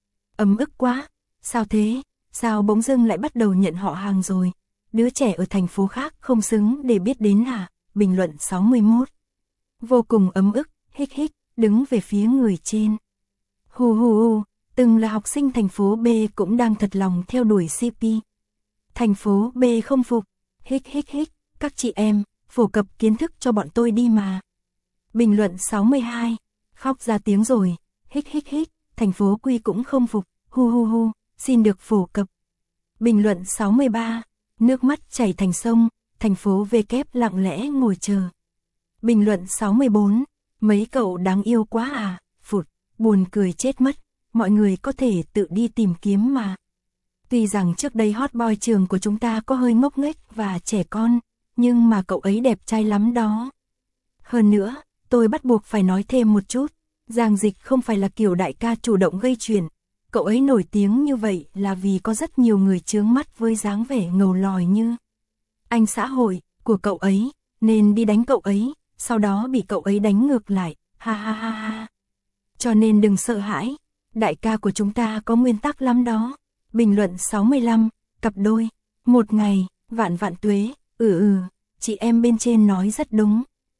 Ấm ức quá, sao thế, sao bỗng dưng lại bắt đầu nhận họ hàng rồi, đứa trẻ ở thành phố khác không xứng để biết đến à? Bình luận sáu mươi mốt. Vô cùng ấm ức, hích hích, đứng về phía người trên. Hù hù hù, từng là học sinh thành phố B cũng đang thật lòng theo đuổi xê pê. Thành phố B không phục, hích hích hích, các chị em, phổ cập kiến thức cho bọn tôi đi mà. Bình luận sáu mươi hai, khóc ra tiếng rồi, hích hích hích, thành phố Quy cũng không phục, hu hu hu, xin được phổ cập. Bình luận sáu mươi ba, nước mắt chảy thành sông, thành phố V kép lặng lẽ ngồi chờ. Bình luận sáu mươi bốn, mấy cậu đáng yêu quá à, phụt, buồn cười chết mất, mọi người có thể tự đi tìm kiếm mà. Tuy rằng trước đây hot boy trường của chúng ta có hơi ngốc nghếch và trẻ con, nhưng mà cậu ấy đẹp trai lắm đó. Hơn nữa, tôi bắt buộc phải nói thêm một chút, Giang Dịch không phải là kiểu đại ca chủ động gây chuyện. Cậu ấy nổi tiếng như vậy là vì có rất nhiều người chướng mắt với dáng vẻ ngầu lòi như anh xã hội của cậu ấy, nên đi đánh cậu ấy, sau đó bị cậu ấy đánh ngược lại, ha ha ha ha. Cho nên đừng sợ hãi, đại ca của chúng ta có nguyên tắc lắm đó. Bình luận sáu mươi lăm, cặp đôi, một ngày, vạn vạn tuế, ừ ừ, chị em bên trên nói rất đúng.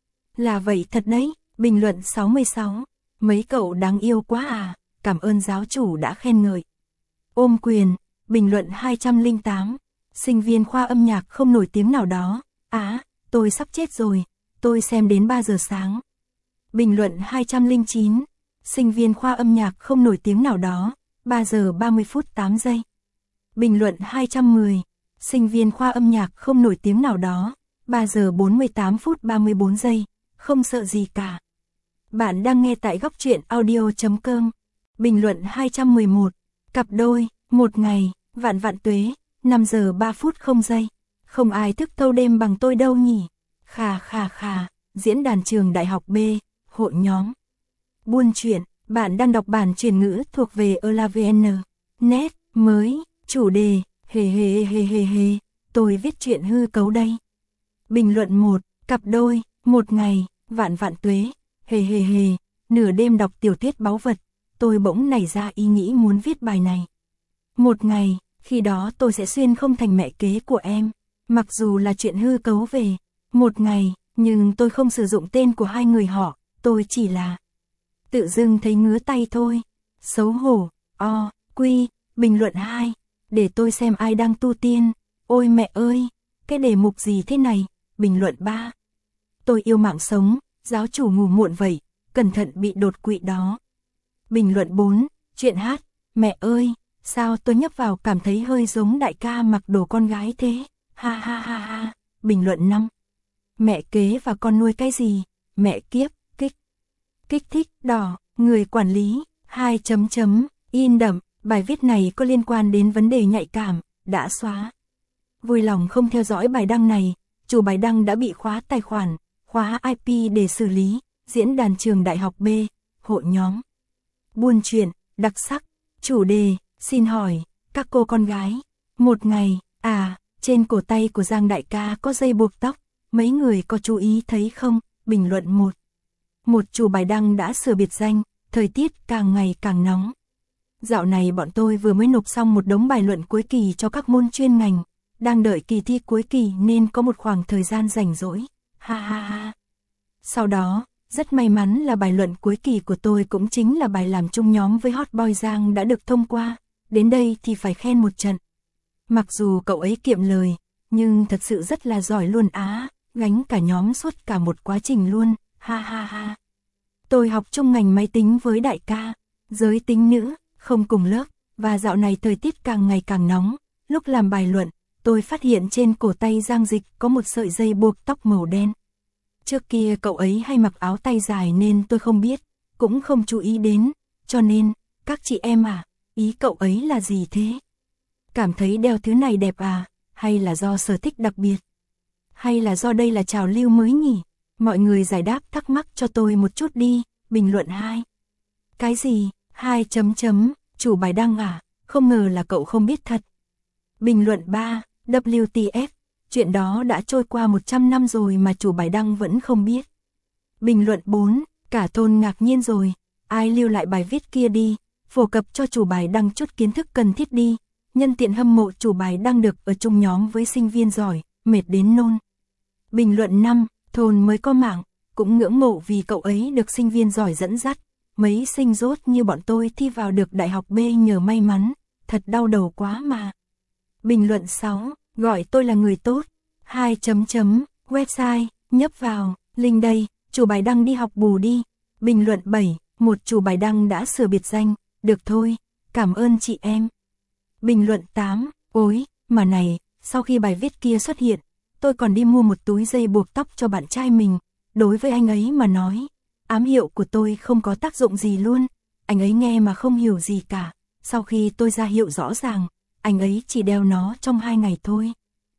Là vậy thật đấy. Bình luận sáu mươi sáu, mấy cậu đáng yêu quá à, cảm ơn giáo chủ đã khen ngợi. Ôm quyền. Bình luận hai trăm lẻ tám, sinh viên khoa âm nhạc không nổi tiếng nào đó, á, à, tôi sắp chết rồi, tôi xem đến ba giờ sáng. Bình luận hai trăm lẻ chín, sinh viên khoa âm nhạc không nổi tiếng nào đó, ba giờ ba mươi phút tám giây. Bình luận hai trăm mười, sinh viên khoa âm nhạc không nổi tiếng nào đó, ba giờ bốn mươi tám phút ba mươi bốn giây, không sợ gì cả. Bạn đang nghe tại góc truyện audio chấm com. Bình luận hai trăm mười một, cặp đôi, một ngày, vạn vạn tuế, năm giờ ba phút không giây. Không ai thức thâu đêm bằng tôi đâu nhỉ. Khà khà khà, diễn đàn trường đại học B, hội nhóm. Buôn chuyện, bạn đang đọc bản truyền ngữ thuộc về Elavn. Net, mới, chủ đề, hề hề hề hề hề, tôi viết chuyện hư cấu đây. Bình luận một, cặp đôi, một ngày, vạn vạn tuế, hề hề hề, nửa đêm đọc tiểu thuyết báu vật, tôi bỗng nảy ra ý nghĩ muốn viết bài này. Một ngày, khi đó tôi sẽ xuyên không thành mẹ kế của em, mặc dù là chuyện hư cấu về một ngày, nhưng tôi không sử dụng tên của hai người họ, tôi chỉ là tự dưng thấy ngứa tay thôi. Xấu hổ, o, quy. Bình luận hai, để tôi xem ai đang tu tiên, ôi mẹ ơi, cái đề mục gì thế này. Bình luận ba, tôi yêu mạng sống, giáo chủ ngủ muộn vậy, cẩn thận bị đột quỵ đó. Bình luận bốn, chuyện hát, mẹ ơi, sao tôi nhấp vào cảm thấy hơi giống đại ca mặc đồ con gái thế, ha ha ha ha. Bình luận năm, mẹ kế và con nuôi cái gì, mẹ kiếp, kích, kích thích, đỏ, người quản lý, hai chấm chấm, in đậm, bài viết này có liên quan đến vấn đề nhạy cảm, đã xóa. Vui lòng không theo dõi bài đăng này, chủ bài đăng đã bị khóa tài khoản, khóa i pê để xử lý, diễn đàn trường đại học B, hội nhóm. Buôn chuyện, đặc sắc, chủ đề, xin hỏi, các cô con gái, một ngày, à, trên cổ tay của Giang đại ca có dây buộc tóc, mấy người có chú ý thấy không? Bình luận một. Một chủ bài đăng đã sửa biệt danh, thời tiết càng ngày càng nóng. Dạo này bọn tôi vừa mới nộp xong một đống bài luận cuối kỳ cho các môn chuyên ngành, đang đợi kỳ thi cuối kỳ nên có một khoảng thời gian rảnh rỗi, ha ha ha. Sau đó, rất may mắn là bài luận cuối kỳ của tôi cũng chính là bài làm chung nhóm với Hot Boy Giang đã được thông qua, đến đây thì phải khen một trận. Mặc dù cậu ấy kiệm lời, nhưng thật sự rất là giỏi luôn á, gánh cả nhóm suốt cả một quá trình luôn, ha ha ha. Tôi học chung ngành máy tính với đại ca, giới tính nữ, không cùng lớp, và dạo này thời tiết càng ngày càng nóng, lúc làm bài luận, tôi phát hiện trên cổ tay Giang Dịch có một sợi dây buộc tóc màu đen. Trước kia cậu ấy hay mặc áo tay dài nên tôi không biết, cũng không chú ý đến, cho nên, các chị em à, ý cậu ấy là gì thế? Cảm thấy đeo thứ này đẹp à, hay là do sở thích đặc biệt? Hay là do đây là trào lưu mới nhỉ? Mọi người giải đáp thắc mắc cho tôi một chút đi. Bình luận hai. Cái gì? Hai chấm chấm, chủ bài đăng à? Không ngờ là cậu không biết thật. Bình luận ba. W T F, chuyện đó đã trôi qua một trăm năm rồi mà chủ bài đăng vẫn không biết. Bình luận bốn. Cả thôn ngạc nhiên rồi, ai lưu lại bài viết kia đi, phổ cập cho chủ bài đăng chút kiến thức cần thiết đi. Nhân tiện hâm mộ chủ bài đăng được ở chung nhóm với sinh viên giỏi, mệt đến nôn. Bình luận năm. Thôn mới có mạng, cũng ngưỡng mộ vì cậu ấy được sinh viên giỏi dẫn dắt. Mấy sinh rốt như bọn tôi thi vào được đại học B nhờ may mắn, thật đau đầu quá mà. Bình luận sáu. Gọi tôi là người tốt. Hai chấm chấm, website, nhấp vào, link đây, chủ bài đăng đi học bù đi. Bình luận bảy. Một chủ bài đăng đã sửa biệt danh, được thôi, cảm ơn chị em. Bình luận tám. Ôi, mà này, sau khi bài viết kia xuất hiện, tôi còn đi mua một túi dây buộc tóc cho bạn trai mình. Đối với anh ấy mà nói, ám hiệu của tôi không có tác dụng gì luôn. anh ấy nghe mà không hiểu gì cả. Sau khi tôi ra hiệu rõ ràng, anh ấy chỉ đeo nó trong hai ngày thôi.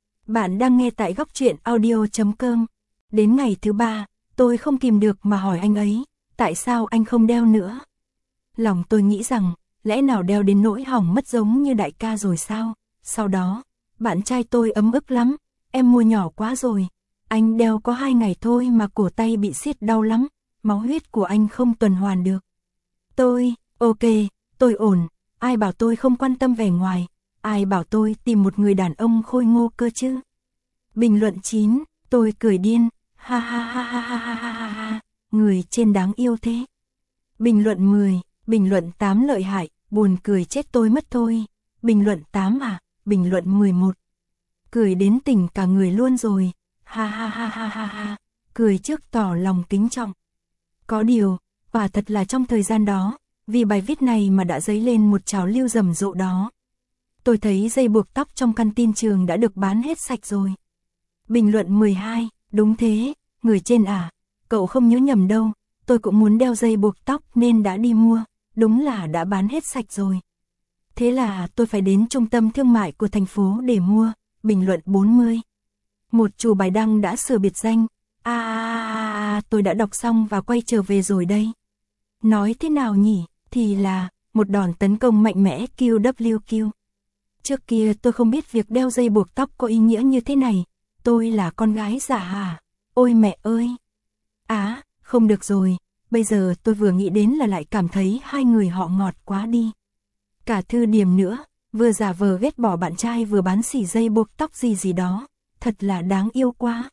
Bạn đang nghe tại góc truyện audio chấm com. Đến ngày thứ ba, tôi không kìm được mà hỏi anh ấy, tại sao anh không đeo nữa? Lòng tôi nghĩ rằng, lẽ nào đeo đến nỗi hỏng mất giống như đại ca rồi sao? Sau đó, bạn trai tôi ấm ức lắm, em mua nhỏ quá rồi. Anh đeo có hai ngày thôi mà cổ tay bị siết đau lắm, máu huyết của anh không tuần hoàn được. Tôi, ok, tôi ổn, ai bảo tôi không quan tâm vẻ ngoài, ai bảo tôi tìm một người đàn ông khôi ngô cơ chứ? Bình luận chín, tôi cười điên, ha ha ha ha ha ha ha ha ha, người trên đáng yêu thế. Bình luận mười, bình luận tám lợi hại, buồn cười chết tôi mất thôi. Bình luận tám à, bình luận mười một. Cười đến tỉnh cả người luôn rồi, ha ha ha ha ha ha, cười trước tỏ lòng kính trọng. Có điều, quả thật là trong thời gian đó, vì bài viết này mà đã dấy lên một trào lưu rầm rộ đó. Tôi thấy dây buộc tóc trong căn tin trường đã được bán hết sạch rồi. Bình luận mười hai, đúng thế, người trên à, cậu không nhớ nhầm đâu, tôi cũng muốn đeo dây buộc tóc nên đã đi mua, đúng là đã bán hết sạch rồi. Thế là tôi phải đến trung tâm thương mại của thành phố để mua. Bình luận bốn mươi. Một chủ bài đăng đã sửa biệt danh, à, à, à tôi đã đọc xong và quay trở về rồi đây. Nói thế nào nhỉ, thì là, một đòn tấn công mạnh mẽ Q W Q. Trước kia tôi không biết việc đeo dây buộc tóc có ý nghĩa như thế này, tôi là con gái giả hả, ôi mẹ ơi. Á, à, không được rồi, bây giờ tôi vừa nghĩ đến là lại cảm thấy hai người họ ngọt quá đi. Cả Thư Điềm nữa, vừa giả vờ ghét bỏ bạn trai vừa bán xỉ dây buộc tóc gì gì đó, thật là đáng yêu quá.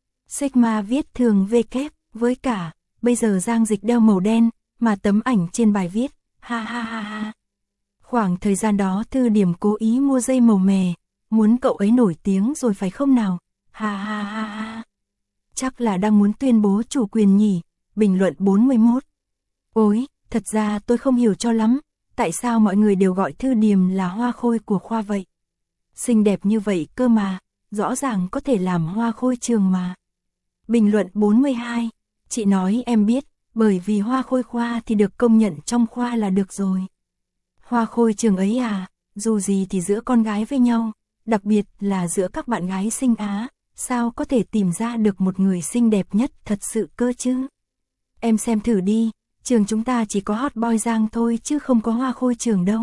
Sigma viết thường V kép, với cả, bây giờ Giang Dịch đeo màu đen, mà tấm ảnh trên bài viết, ha ha ha ha. Khoảng thời gian đó Thư Điềm cố ý mua dây màu mè, muốn cậu ấy nổi tiếng rồi phải không nào, ha ha ha ha. Chắc là đang muốn tuyên bố chủ quyền nhỉ. Bình luận bốn mươi mốt. Ôi, thật ra tôi không hiểu cho lắm, tại sao mọi người đều gọi Thư Điềm là hoa khôi của khoa vậy? Xinh đẹp như vậy cơ mà, rõ ràng có thể làm hoa khôi trường mà. Bình luận bốn mươi hai. Chị nói em biết, bởi vì hoa khôi khoa thì được công nhận trong khoa là được rồi. Hoa khôi trường ấy à, dù gì thì giữa con gái với nhau, đặc biệt là giữa các bạn gái xinh Á, sao có thể tìm ra được một người xinh đẹp nhất thật sự cơ chứ? Em xem thử đi, trường chúng ta chỉ có hot boy Giang thôi chứ không có hoa khôi trường đâu.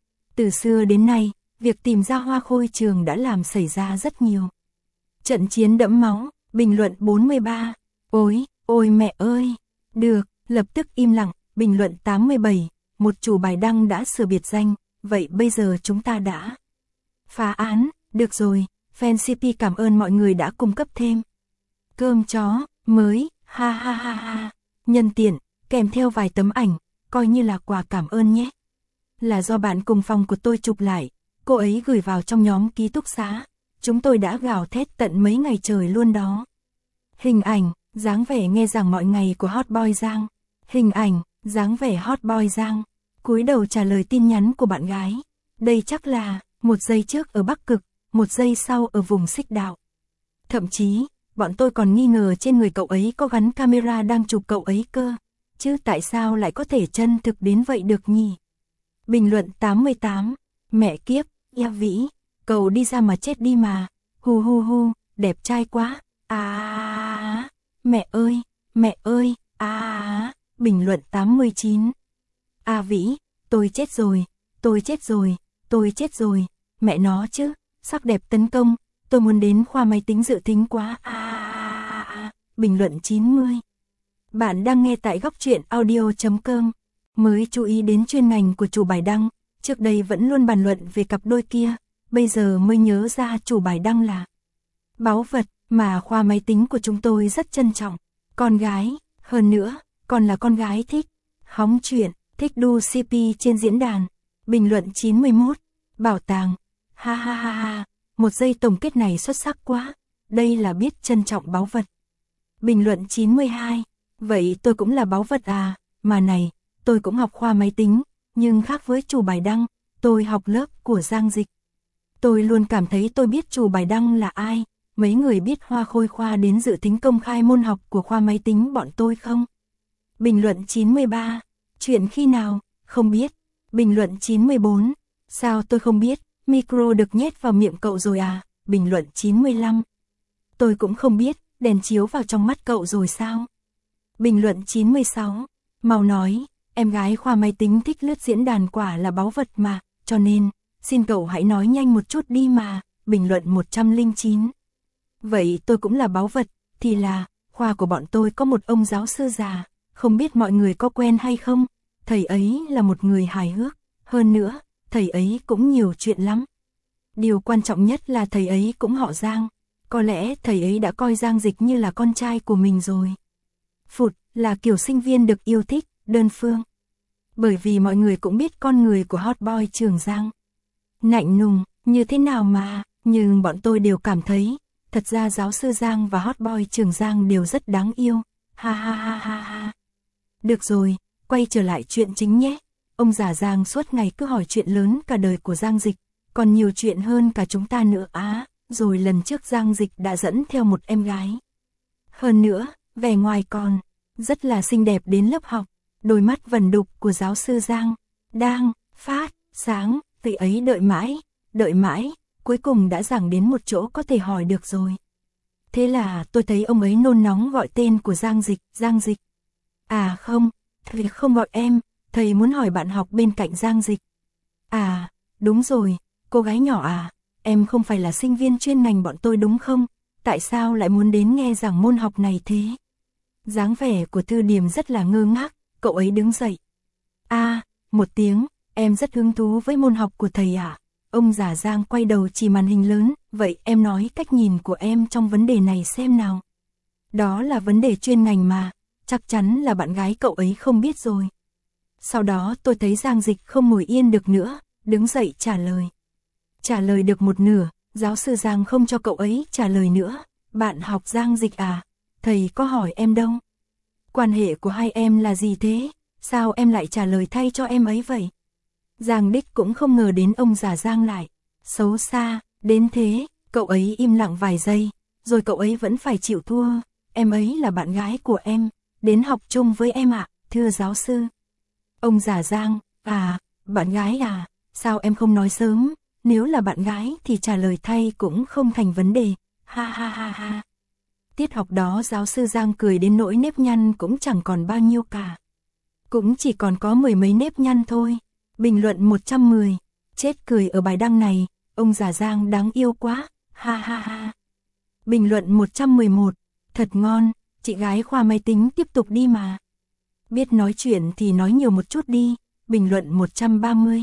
Từ xưa đến nay, việc tìm ra hoa khôi trường đã làm xảy ra rất nhiều trận chiến đẫm máu. Bình luận bốn mươi ba. Ôi, ôi mẹ ơi. Được, lập tức im lặng. Bình luận tám mươi bảy. Một chủ bài đăng đã sửa biệt danh, vậy bây giờ chúng ta đã phá án. Được rồi, fan xê pê cảm ơn mọi người đã cung cấp thêm cơm chó mới, ha ha ha ha. Nhân tiện, kèm theo vài tấm ảnh, coi như là quà cảm ơn nhé. Là do bạn cùng phòng của tôi chụp lại, cô ấy gửi vào trong nhóm ký túc xá. Chúng tôi đã gào thét tận mấy ngày trời luôn đó. Hình ảnh, dáng vẻ nghe rằng mọi ngày của hot boy Giang. Hình ảnh, dáng vẻ hot boy Giang. Cúi đầu trả lời tin nhắn của bạn gái. Đây chắc là, một giây trước ở Bắc Cực, một giây sau ở vùng Xích Đạo. Thậm chí, bọn tôi còn nghi ngờ trên người cậu ấy có gắn camera đang chụp cậu ấy cơ. Chứ tại sao lại có thể chân thực đến vậy được nhỉ? Bình luận tám mươi tám. Mẹ kiếp, ya Vĩ, cậu đi ra mà chết đi mà. Hu hu hu, đẹp trai quá. À, mẹ ơi, mẹ ơi, à. Bình luận tám mươi chín. A Vĩ, tôi chết rồi, tôi chết rồi, tôi chết rồi. Mẹ nó chứ, sắc đẹp tấn công, tôi muốn đến khoa máy tính dự tính quá. À. Bình luận chín mươi. Bạn đang nghe tại góc truyện audio chấm com. Mới chú ý đến chuyên ngành của chủ bài đăng, trước đây vẫn luôn bàn luận về cặp đôi kia, bây giờ mới nhớ ra chủ bài đăng là báu vật mà khoa máy tính của chúng tôi rất trân trọng. Con gái, hơn nữa, còn là con gái thích hóng chuyện, thích đu xê pê trên diễn đàn. Bình luận chín mươi mốt. Bảo tàng, ha ha ha ha, một giây tổng kết này xuất sắc quá, đây là biết trân trọng báu vật. Bình luận chín mươi hai. Vậy tôi cũng là báu vật à, mà này, tôi cũng học khoa máy tính, nhưng khác với chủ bài đăng, tôi học lớp của Giang Dịch. Tôi luôn cảm thấy tôi biết chủ bài đăng là ai, mấy người biết hoa khôi khoa đến dự tính công khai môn học của khoa máy tính bọn tôi không? Bình luận chín mươi ba. Chuyện khi nào, Không biết. Bình luận chín mươi bốn. Sao tôi không biết, micro được nhét vào miệng cậu rồi à? Bình luận chín mươi lăm. Tôi cũng không biết, đèn chiếu vào trong mắt cậu rồi sao? Bình luận chín mươi sáu. Mau nói, em gái khoa máy tính thích lướt diễn đàn quả là báu vật mà, cho nên, xin cậu hãy nói nhanh một chút đi mà. Bình luận một trăm lẻ chín. Vậy tôi cũng là báu vật, thì là, khoa của bọn tôi có một ông giáo sư già, không biết mọi người có quen hay không? Thầy ấy là một người hài hước, hơn nữa, thầy ấy cũng nhiều chuyện lắm. Điều quan trọng nhất là thầy ấy cũng họ Giang, có lẽ thầy ấy đã coi Giang Dịch như là con trai của mình rồi. Phụt, là kiểu sinh viên được yêu thích, đơn phương. Bởi vì mọi người cũng biết con người của hot boy Trường Giang. Nạnh nùng, như thế nào mà, nhưng bọn tôi đều cảm thấy, thật ra giáo sư Giang và hot boy Trường Giang đều rất đáng yêu. Ha ha ha ha ha. Được rồi, quay trở lại chuyện chính nhé. Ông già Giang suốt ngày cứ hỏi chuyện lớn cả đời của Giang Dịch, còn nhiều chuyện hơn cả chúng ta nữa á. À, rồi lần trước Giang Dịch đã dẫn theo một em gái. Hơn nữa, vẻ ngoài còn rất là xinh đẹp đến lớp học, đôi mắt vẩn đục của giáo sư Giang đang phát sáng, tự ấy đợi mãi, đợi mãi, cuối cùng đã giảng đến một chỗ có thể hỏi được rồi. Thế là tôi thấy ông ấy nôn nóng gọi tên của Giang Dịch, Giang Dịch. À không, thầy không gọi em, thầy muốn hỏi bạn học bên cạnh Giang Dịch. À, đúng rồi, cô gái nhỏ à, em không phải là sinh viên chuyên ngành bọn tôi đúng không? Tại sao lại muốn đến nghe giảng môn học này thế? Dáng vẻ của Thư Điềm rất là ngơ ngác, cậu ấy đứng dậy. À, một tiếng, em rất hứng thú với môn học của thầy ạ. À? Ông già Giang quay đầu chỉ màn hình lớn, vậy em nói cách nhìn của em trong vấn đề này xem nào. Đó là vấn đề chuyên ngành mà, chắc chắn là bạn gái cậu ấy không biết rồi. Sau đó tôi thấy Giang Dịch không ngồi yên được nữa, đứng dậy trả lời. Trả lời được một nửa, giáo sư Giang không cho cậu ấy trả lời nữa. Bạn học Giang Dịch à? Thầy có hỏi em đâu. Quan hệ của hai em là gì thế? Sao em lại trả lời thay cho em ấy vậy? Giang Đích cũng không ngờ đến ông già Giang lại xấu xa đến thế, cậu ấy im lặng vài giây, rồi cậu ấy vẫn phải chịu thua. Em ấy là bạn gái của em, đến học chung với em ạ, à, thưa giáo sư. Ông già Giang, à, bạn gái à, sao em không nói sớm, nếu là bạn gái thì trả lời thay cũng không thành vấn đề, ha ha ha ha. Tiết học đó giáo sư Giang cười đến nỗi nếp nhăn cũng chẳng còn bao nhiêu cả. Cũng chỉ còn có mười mấy nếp nhăn thôi. Bình luận một trăm mười. Chết cười ở bài đăng này, ông già Giang đáng yêu quá, ha ha ha. Bình luận một trăm mười một. Thật ngon, chị gái khoa máy tính tiếp tục đi mà. Biết nói chuyện thì nói nhiều một chút đi. Bình luận một trăm ba mươi.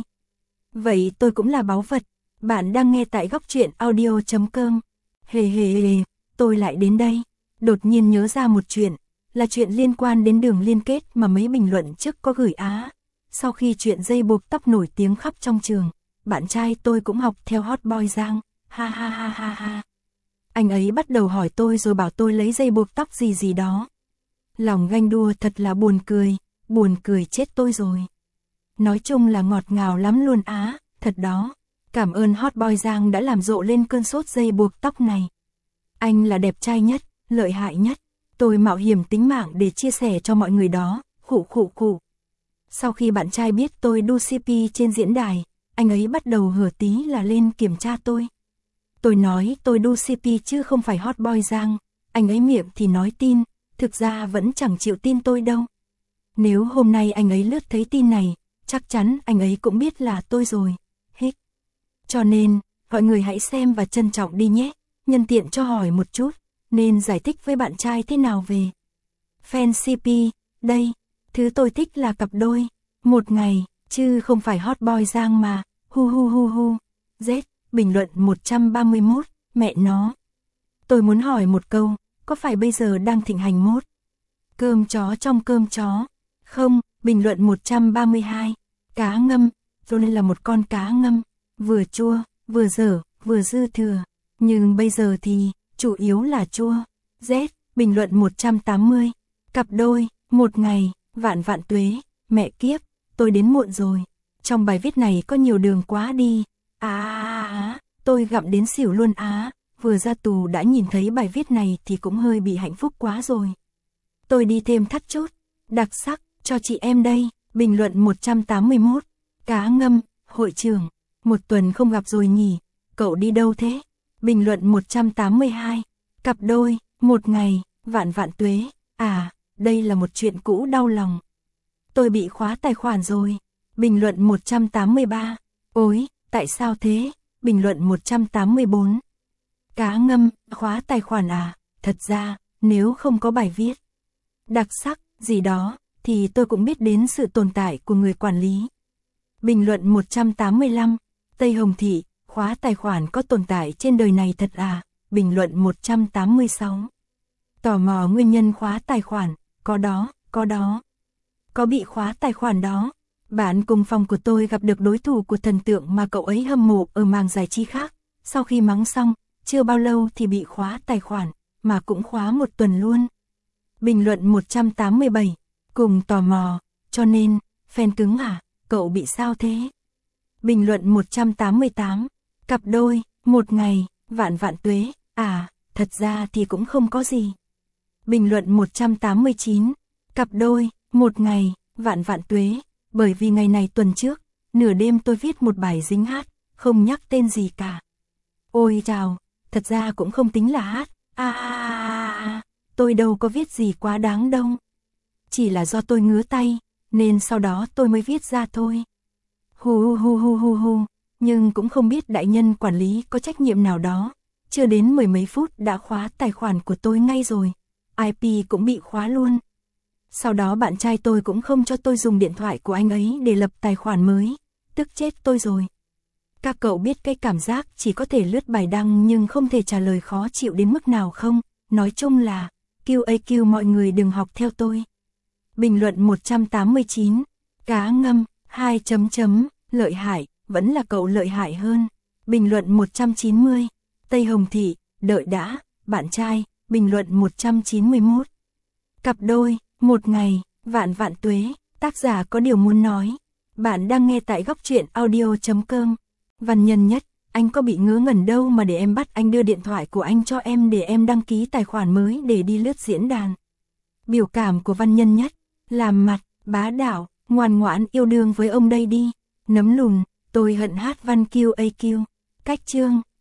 Vậy tôi cũng là báu vật. Bạn đang nghe tại góc truyện audio chấm com. Hề hề hề, tôi lại đến đây. Đột nhiên nhớ ra một chuyện, là chuyện liên quan đến đường liên kết mà mấy bình luận trước có gửi á. Sau khi chuyện dây buộc tóc nổi tiếng khắp trong trường, bạn trai tôi cũng học theo hot boy Giang, ha ha ha ha ha. Anh ấy bắt đầu hỏi tôi rồi bảo tôi lấy dây buộc tóc gì gì đó. Lòng ganh đua thật là buồn cười, buồn cười chết tôi rồi. Nói chung là ngọt ngào lắm luôn á, thật đó. Cảm ơn hot boy Giang đã làm rộ lên cơn sốt dây buộc tóc này. Anh là đẹp trai nhất, lợi hại nhất. Tôi mạo hiểm tính mạng để chia sẻ cho mọi người đó, khụ khụ khụ. Sau khi bạn trai biết tôi đu xê pê trên diễn đài, anh ấy bắt đầu hở tí là lên kiểm tra tôi. Tôi nói tôi đu xê pê chứ không phải hot boy Giang, anh ấy miệng thì nói tin, thực ra vẫn chẳng chịu tin tôi đâu. Nếu hôm nay anh ấy lướt thấy tin này, chắc chắn anh ấy cũng biết là tôi rồi. Hích. Cho nên, mọi người hãy xem và trân trọng đi nhé, nhân tiện cho hỏi một chút, nên giải thích với bạn trai thế nào về fan xê pê, đây. Thứ tôi thích là cặp đôi, một ngày, chứ không phải hot boy Giang mà, hu hu hu hu. Z, bình luận một trăm ba mươi mốt, mẹ nó. Tôi muốn hỏi một câu, có phải bây giờ đang thịnh hành mốt cơm chó trong cơm chó? Không, bình luận một trăm ba mươi hai, cá ngâm, rồi nên là một con cá ngâm, vừa chua, vừa dở, vừa dư thừa. Nhưng bây giờ thì, chủ yếu là chua. Z, bình luận một trăm tám mươi, cặp đôi, một ngày. Vạn vạn tuế, mẹ kiếp, tôi đến muộn rồi. Trong bài viết này có nhiều đường quá đi. Á á á, tôi gặm đến xỉu luôn á. Vừa ra tù đã nhìn thấy bài viết này thì cũng hơi bị hạnh phúc quá rồi. Tôi đi thêm thắt chốt, đặc sắc, cho chị em đây. Bình luận một trăm tám mươi mốt. Cá ngâm, hội trưởng. Một tuần không gặp rồi nhỉ, cậu đi đâu thế? Bình luận một trăm tám mươi hai. Cặp đôi, một ngày, vạn vạn tuế. À, đây là một chuyện cũ đau lòng. Tôi bị khóa tài khoản rồi. Bình luận một trăm tám mươi ba. Ôi, tại sao thế? Bình luận một trăm tám mươi bốn. Cá ngâm, khóa tài khoản à? Thật ra, nếu không có bài viết đặc sắc gì đó, thì tôi cũng biết đến sự tồn tại của người quản lý. Bình luận một trăm tám mươi lăm. Tây Hồng Thị, khóa tài khoản có tồn tại trên đời này thật à? Bình luận một trăm tám mươi sáu. Tò mò nguyên nhân khóa tài khoản, có đó, có đó. Có bị khóa tài khoản đó. Bạn cùng phòng của tôi gặp được đối thủ của thần tượng mà cậu ấy hâm mộ ở mảng giải trí khác. Sau khi mắng xong, chưa bao lâu thì bị khóa tài khoản, mà cũng khóa một tuần luôn. Bình luận một trăm tám mươi bảy. Cùng tò mò, cho nên, fan cứng à, cậu bị sao thế? Bình luận một trăm tám mươi tám. Cặp đôi, một ngày, vạn vạn tuế. À, thật ra thì cũng không có gì. Bình luận một trăm tám mươi chín. Cặp đôi, một ngày, vạn vạn tuế. Bởi vì ngày này tuần trước, nửa đêm tôi viết một bài dính hát, không nhắc tên gì cả. Ôi chào, thật ra cũng không tính là hát. À, à, à, à, tôi đâu có viết gì quá đáng đâu. Chỉ là do tôi ngứa tay, nên sau đó tôi mới viết ra thôi. Hu hu hu hu hu, nhưng cũng không biết đại nhân quản lý có trách nhiệm nào đó. Chưa đến mười mấy phút đã khóa tài khoản của tôi ngay rồi. i pê cũng bị khóa luôn. Sau đó bạn trai tôi cũng không cho tôi dùng điện thoại của anh ấy để lập tài khoản mới. Tức chết tôi rồi. Các cậu biết cái cảm giác chỉ có thể lướt bài đăng nhưng không thể trả lời khó chịu đến mức nào không? Nói chung là, quy a quy mọi người đừng học theo tôi. Bình luận một trăm tám mươi chín. Cá ngâm, hai chấm chấm, lợi hại, vẫn là cậu lợi hại hơn. Bình luận một trăm chín mươi. Tây Hồng Thị, đợi đã, bạn trai. Bình luận một trăm chín mươi mốt. Cặp đôi, một ngày, vạn vạn tuế. Tác giả có điều muốn nói. Bạn đang nghe tại góc truyện audio chấm com. Văn nhân nhất, anh có bị ngớ ngẩn đâu mà để em bắt anh đưa điện thoại của anh cho em để em đăng ký tài khoản mới để đi lướt diễn đàn. Biểu cảm của văn nhân nhất, làm mặt, bá đạo, ngoan ngoãn yêu đương với ông đây đi. Nấm lùn, tôi hận hát văn quy a quy. Cách chương.